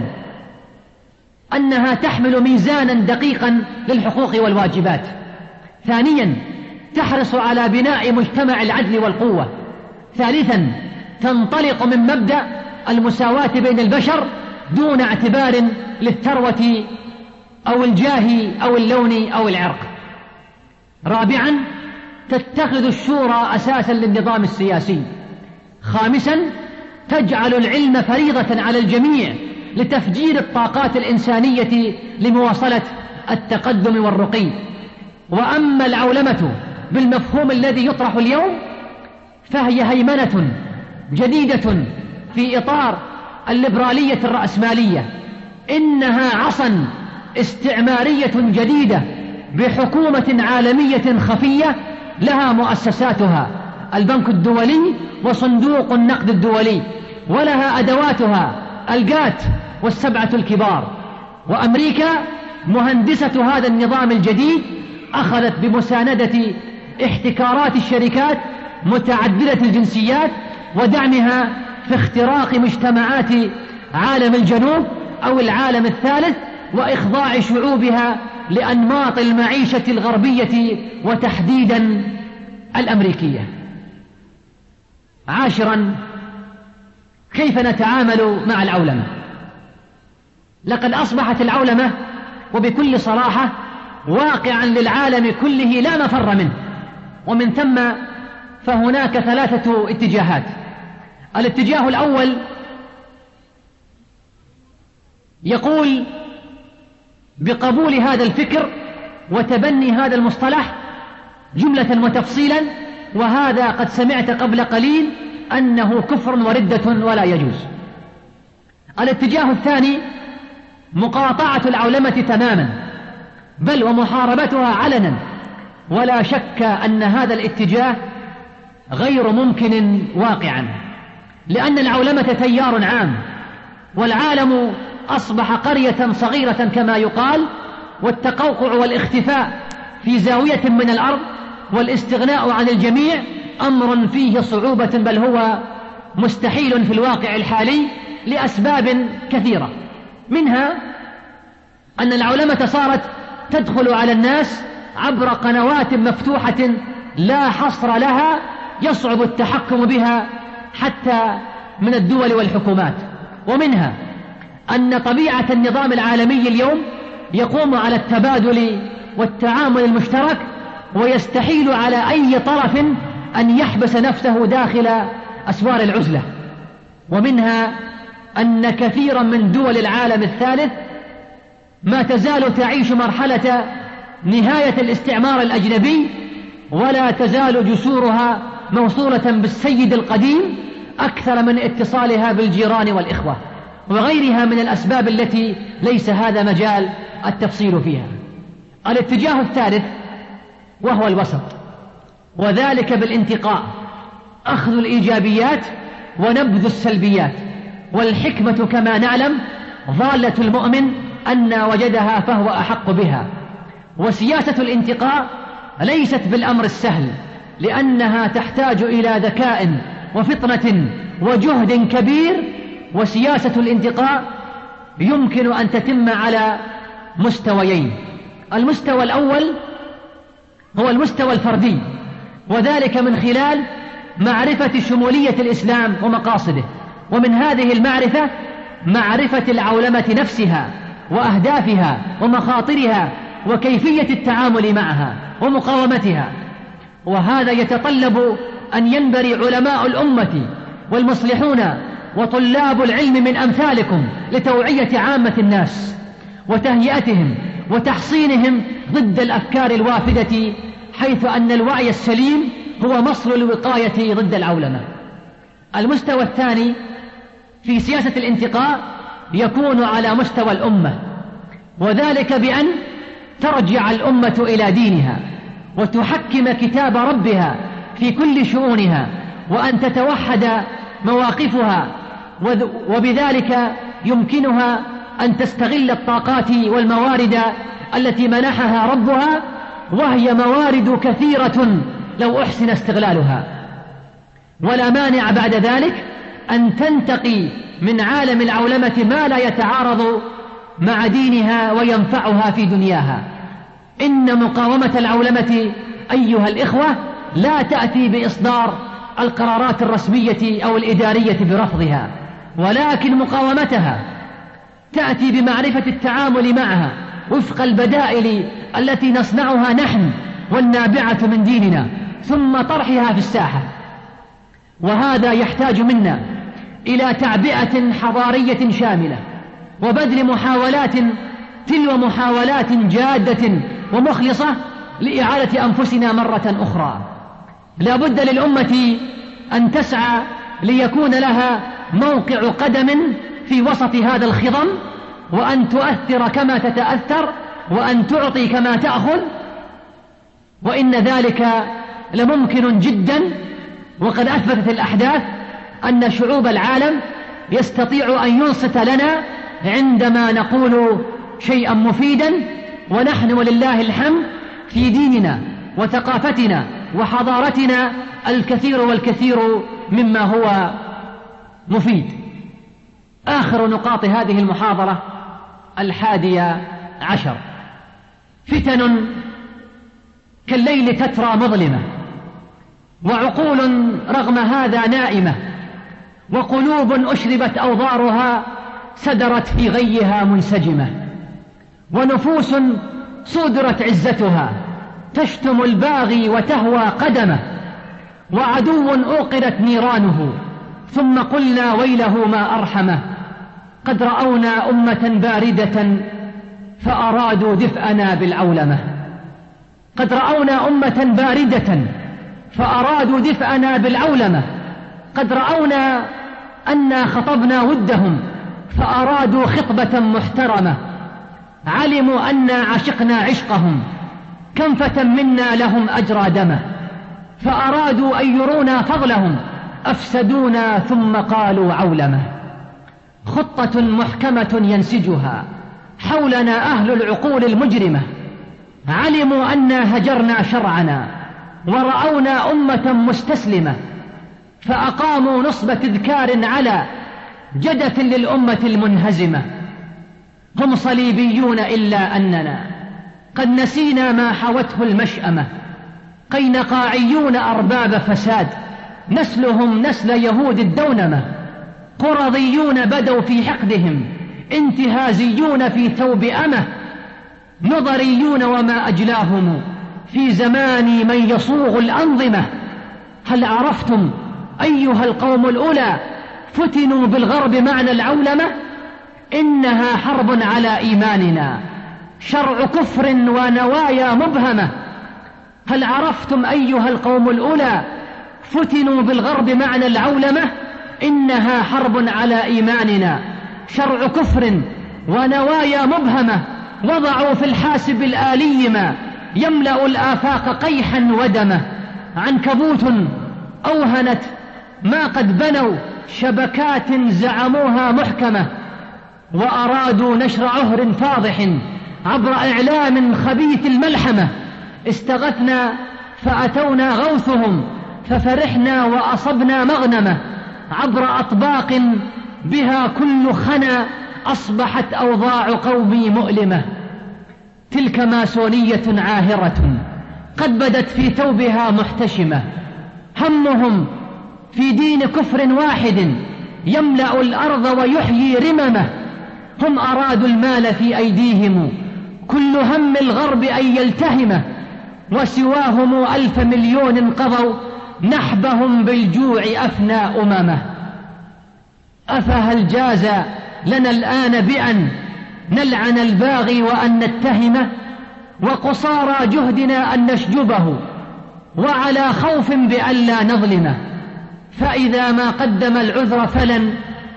B: أنها تحمل ميزانا دقيقا للحقوق والواجبات. ثانيا، تحرص على بناء مجتمع العدل والقوة. ثالثا، تنطلق من مبدأ المساواة بين البشر دون اعتبار للثروة أو الجاه أو اللون أو العرق. رابعا، تتخذ الشورى أساسا للنظام السياسي. خامسا، تجعل العلم فريضة على الجميع لتفجير الطاقات الإنسانية لمواصلة التقدم والرقي. وأما العولمة بالمفهوم الذي يطرح اليوم فهي هيمنة جديدة في إطار الليبرالية الرأسمالية. إنها عصا استعمارية جديدة بحكومة عالمية خفية لها مؤسساتها البنك الدولي وصندوق النقد الدولي، ولها أدواتها الجات والسبعة الكبار. وأمريكا مهندسة هذا النظام الجديد أخذت بمساندة احتكارات الشركات متعددة الجنسيات ودعمها في اختراق مجتمعات عالم الجنوب أو العالم الثالث، وإخضاع شعوبها لأنماط المعيشة الغربية وتحديدا الأمريكية. عاشرا، كيف نتعامل مع العولمة؟ لقد أصبحت العولمة وبكل صراحة واقعا للعالم كله لا مفر منه، ومن ثم فهناك ثلاثة اتجاهات. الاتجاه الأول يقول بقبول هذا الفكر وتبني هذا المصطلح جملة وتفصيلا، وهذا قد سمعت قبل قليل أنه كفر وردة ولا يجوز. الاتجاه الثاني مقاطعة العولمة تماما، بل ومحاربتها علنا، ولا شك أن هذا الاتجاه غير ممكن واقعا، لأن العولمة تيار عام، والعالم أصبح قرية صغيرة كما يقال، والتقوقع والاختفاء في زاوية من الأرض والاستغناء عن الجميع أمر فيه صعوبة، بل هو مستحيل في الواقع الحالي لأسباب كثيرة. منها أن العولمة صارت تدخل على الناس عبر قنوات مفتوحة لا حصر لها، يصعب التحكم بها حتى من الدول والحكومات. ومنها أن طبيعة النظام العالمي اليوم يقوم على التبادل والتعامل المشترك، ويستحيل على أي طرف أن يحبس نفسه داخل أسوار العزلة. ومنها أن كثيرا من دول العالم الثالث ما تزال تعيش مرحلة نهاية الاستعمار الأجنبي، ولا تزال جسورها موصولة بالسيد القديم أكثر من اتصالها بالجيران والإخوة، وغيرها من الأسباب التي ليس هذا مجال التفصيل فيها. الاتجاه الثالث وهو الوسط، وذلك بالانتقاء، أخذ الإيجابيات ونبذ السلبيات. والحكمة كما نعلم ضالة المؤمن أن وجدها فهو أحق بها. وسياسة الانتقاء ليست بالأمر السهل، لأنها تحتاج إلى ذكاء وفطنة وجهد كبير. وسياسة الانتقاء يمكن أن تتم على مستويين. المستوى الأول هو المستوى الفردي، وذلك من خلال معرفة شمولية الإسلام ومقاصده، ومن هذه المعرفة معرفة العولمة نفسها وأهدافها ومخاطرها وكيفية التعامل معها ومقاومتها. وهذا يتطلب أن ينبري علماء الأمة والمصلحون وطلاب العلم من أمثالكم لتوعية عامة الناس وتهيئتهم وتحصينهم ضد الأفكار الوافدة، حيث أن الوعي السليم هو مصل الوقاية ضد العولمة. المستوى الثاني في سياسة الانتقاء يكون على مستوى الأمة، وذلك بأن ترجع الأمة إلى دينها وتحكم كتاب ربها في كل شؤونها، وأن تتوحد مواقفها، وبذلك يمكنها أن تستغل الطاقات والموارد التي منحها ربها، وهي موارد كثيرة لو أحسن استغلالها. ولا مانع بعد ذلك أن تنتقي من عالم العولمة ما لا يتعارض مع دينها وينفعها في دنياها. إن مقاومة العولمة أيها الإخوة لا تأتي بإصدار القرارات الرسمية أو الإدارية برفضها، ولكن مقاومتها تأتي بمعرفة التعامل معها وفق البدائل التي نصنعها نحن والنابعة من ديننا، ثم طرحها في الساحة. وهذا يحتاج منا إلى تعبئة حضارية شاملة، وبذل محاولات تلو محاولات جادة ومخلصة لإعادة أنفسنا مرة أخرى. لا بد للأمة أن تسعى ليكون لها موقع قدم في وسط هذا الخضم، وأن تؤثر كما تتأثر، وأن تعطي كما تأخذ. وإن ذلك لممكن جدا، وقد أثبتت الأحداث أن شعوب العالم يستطيع أن ينصت لنا عندما نقول شيئا مفيدا، ونحن ولله الحمد في ديننا وثقافتنا وحضارتنا الكثير والكثير مما هو مفيد. آخر نقاط هذه المحاضرة الحادية عشر: فتن كالليل تترى مظلمة، وعقول رغم هذا نائمة، وقلوب أشربت أوضارها سدرت في غيها منسجمة، ونفوس صودرت عزتها تشتم الباغي وتهوى قدمه، وعدو أوقدت نيرانه ثم قلنا ويله ما أرحمه. قد رأونا أمة باردة فأرادوا دفئنا بالعولمة، قد رأونا أمة باردة فأرادوا دفئنا بالعولمة، قد رأونا أنا خطبنا ودهم فأرادوا خطبة محترمة، علموا أنا عشقنا عشقهم كم فتى منا لهم أجرى دمه، فأرادوا أن يرونا فضلهم أفسدونا ثم قالوا عولمة. خطة محكمة ينسجها حولنا أهل العقول المجرمة، علموا أنا هجرنا شرعنا ورأونا أمة مستسلمة، فأقاموا نصب تذكار على جدة للأمة المنهزمة. هم صليبيون إلا أننا قد نسينا ما حوته المشأمة، قينقاعيون أرباب فساد نسلهم نسل يهود الدونمة، قرظيون بدوا في حقدهم، انتهازيون في ثوب أمه، نظريون وما أجلاهم في زمان من يصوغ الأنظمة. هل عرفتم أيها القوم الأولى فتنوا بالغرب معنى العولمة؟ إنها حرب على إيماننا، شرع كفر ونوايا مبهمة. هل عرفتم أيها القوم الأولى فتنوا بالغرب معنى العولمة؟ إنها حرب على إيماننا، شرع كفر ونوايا مبهمة. وضعوا في الحاسب الآلي ما يملأ الآفاق قيحا ودمه، عنكبوت أوهنت ما قد بنوا، شبكات زعموها محكمة، وأرادوا نشر عهر فاضح عبر إعلام خبيث الملحمة. استغثنا فأتونا غوثهم، ففرحنا وأصبنا مغنمة، عبر أطباق بها كل خنا أصبحت أوضاع قومي مؤلمة. تلك ماسونية عاهرة قد بدت في ثوبها محتشمة، همهم في دين كفر واحد يملأ الأرض ويحيي رممه. هم أرادوا المال في أيديهم، كل هم الغرب أن يلتهمه، وسواهم ألف مليون قضوا نحبهم بالجوع أفنى أممه. أفهل جاز لنا الآن بأن نلعن الباغي وأن نتهمه، وقصارى جهدنا أن نشجبه، وعلى خوف بأن لا نظلمه؟ فإذا ما قدم العذر فلن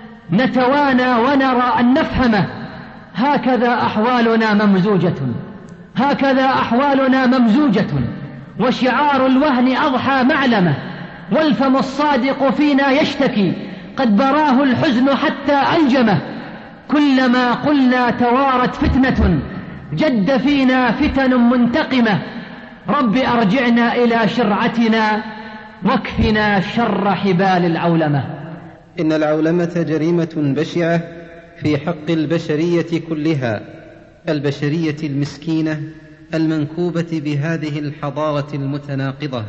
B: نتوانى ونرى أن نفهمه. هكذا أحوالنا ممزوجة، هكذا أحوالنا ممزوجة، وشعار الوهن أضحى معلمه، والفم الصادق فينا يشتكي قد براه الحزن حتى أنجمه. كلما قلنا توارت فتنة جد فينا فتن منتقمة. رب أرجعنا إلى شرعتنا واكفنا شر حبال العولمة.
A: إن العولمة جريمة بشعة في حق البشرية كلها، البشرية المسكينة المنكوبة بهذه الحضارة المتناقضة،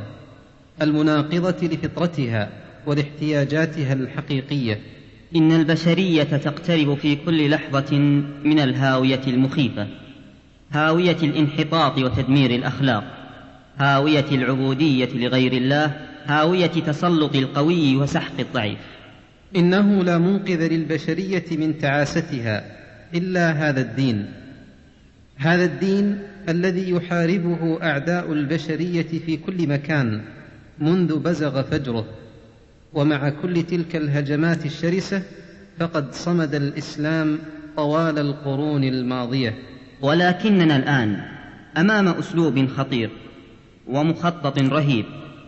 A: المناقضة لفطرتها ولاحتياجاتها الحقيقية.
D: إن البشرية تقترب في كل لحظة من الهاوية المخيفة، هاوية الانحطاط وتدمير الأخلاق، هاوية العبودية لغير الله، هاوية تسلط القوي وسحق الضعيف.
A: إنه لا منقذ للبشرية من تعاستها إلا هذا الدين، هذا الدين الذي يحاربه أعداء البشرية في كل مكان منذ بزغ فجره. ومع كل تلك الهجمات الشرسة فقد صمد الإسلام طوال القرون الماضية.
D: ولكننا الآن أمام أسلوب خطير ومخطط رهيب،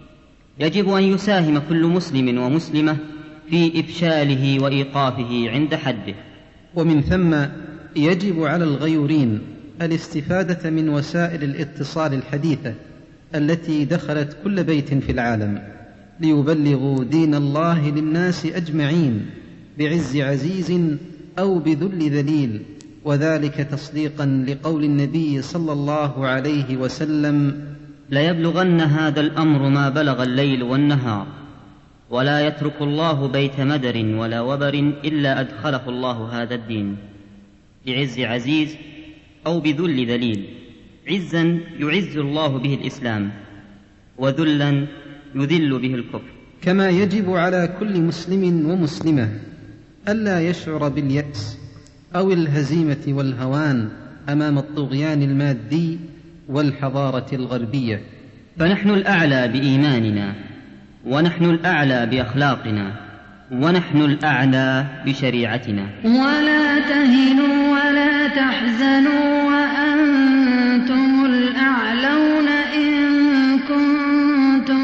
D: يجب أن يساهم كل مسلم ومسلمة في إفشاله وإيقافه عند حده.
A: ومن ثم يجب على الغيورين الاستفادة من وسائل الاتصال الحديثة التي دخلت كل بيت في العالم ليبلغوا دين الله للناس أجمعين بعز عزيز أو بذل ذليل، وذلك تصديقا لقول النبي صلى الله عليه وسلم:
D: ليبلغن هذا الأمر ما بلغ الليل والنهار، ولا يترك الله بيت مدر ولا وبر إلا أدخله الله هذا الدين بعز عزيز أو بذل ذليل. عزا يعز الله به الإسلام، وذلا يذل به الكفر.
A: كما يجب على كل مسلم ومسلمة ألا يشعر باليأس أو الهزيمة والهوان أمام الطغيان المادي والحضارة الغربية.
D: فنحن الأعلى بإيماننا، ونحن الأعلى بأخلاقنا، ونحن الأعلى بشريعتنا.
F: ولا تهنوا ولا تحزنوا وأنتم الأعلون إن كنتم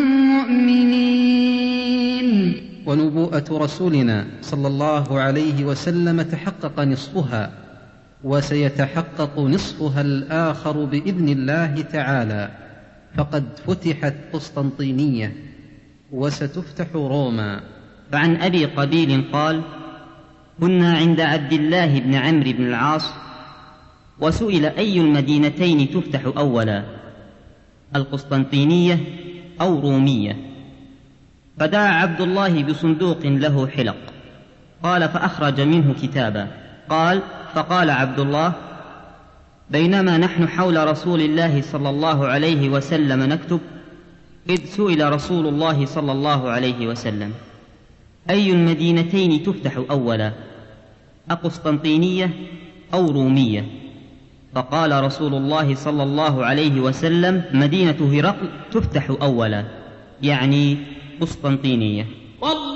F: مؤمنين.
A: ونبوءة رسولنا صلى الله عليه وسلم تحقق نصفها، وسيتحقق نصفها الآخر بإذن الله تعالى، فقد فتحت قسطنطينية وستفتح روما.
D: فعن أبي قبيل قال: كنا عند عبد الله بن عمرو بن العاص، وسئل أي المدينتين تفتح أولا، القسطنطينية أو رومية؟ فدعا عبد الله بصندوق له حلق قال فأخرج منه كتابا. قال فقال عبد الله بينما نحن حول رسول الله صلى الله عليه وسلم نكتب إذ سئل رسول الله صلى الله عليه وسلم أي المدينتين تفتح أولا أقسطنطينية أو رومية؟ فقال رسول الله صلى الله عليه وسلم مدينة هرقل تفتح أولا، يعني قسطنطينية.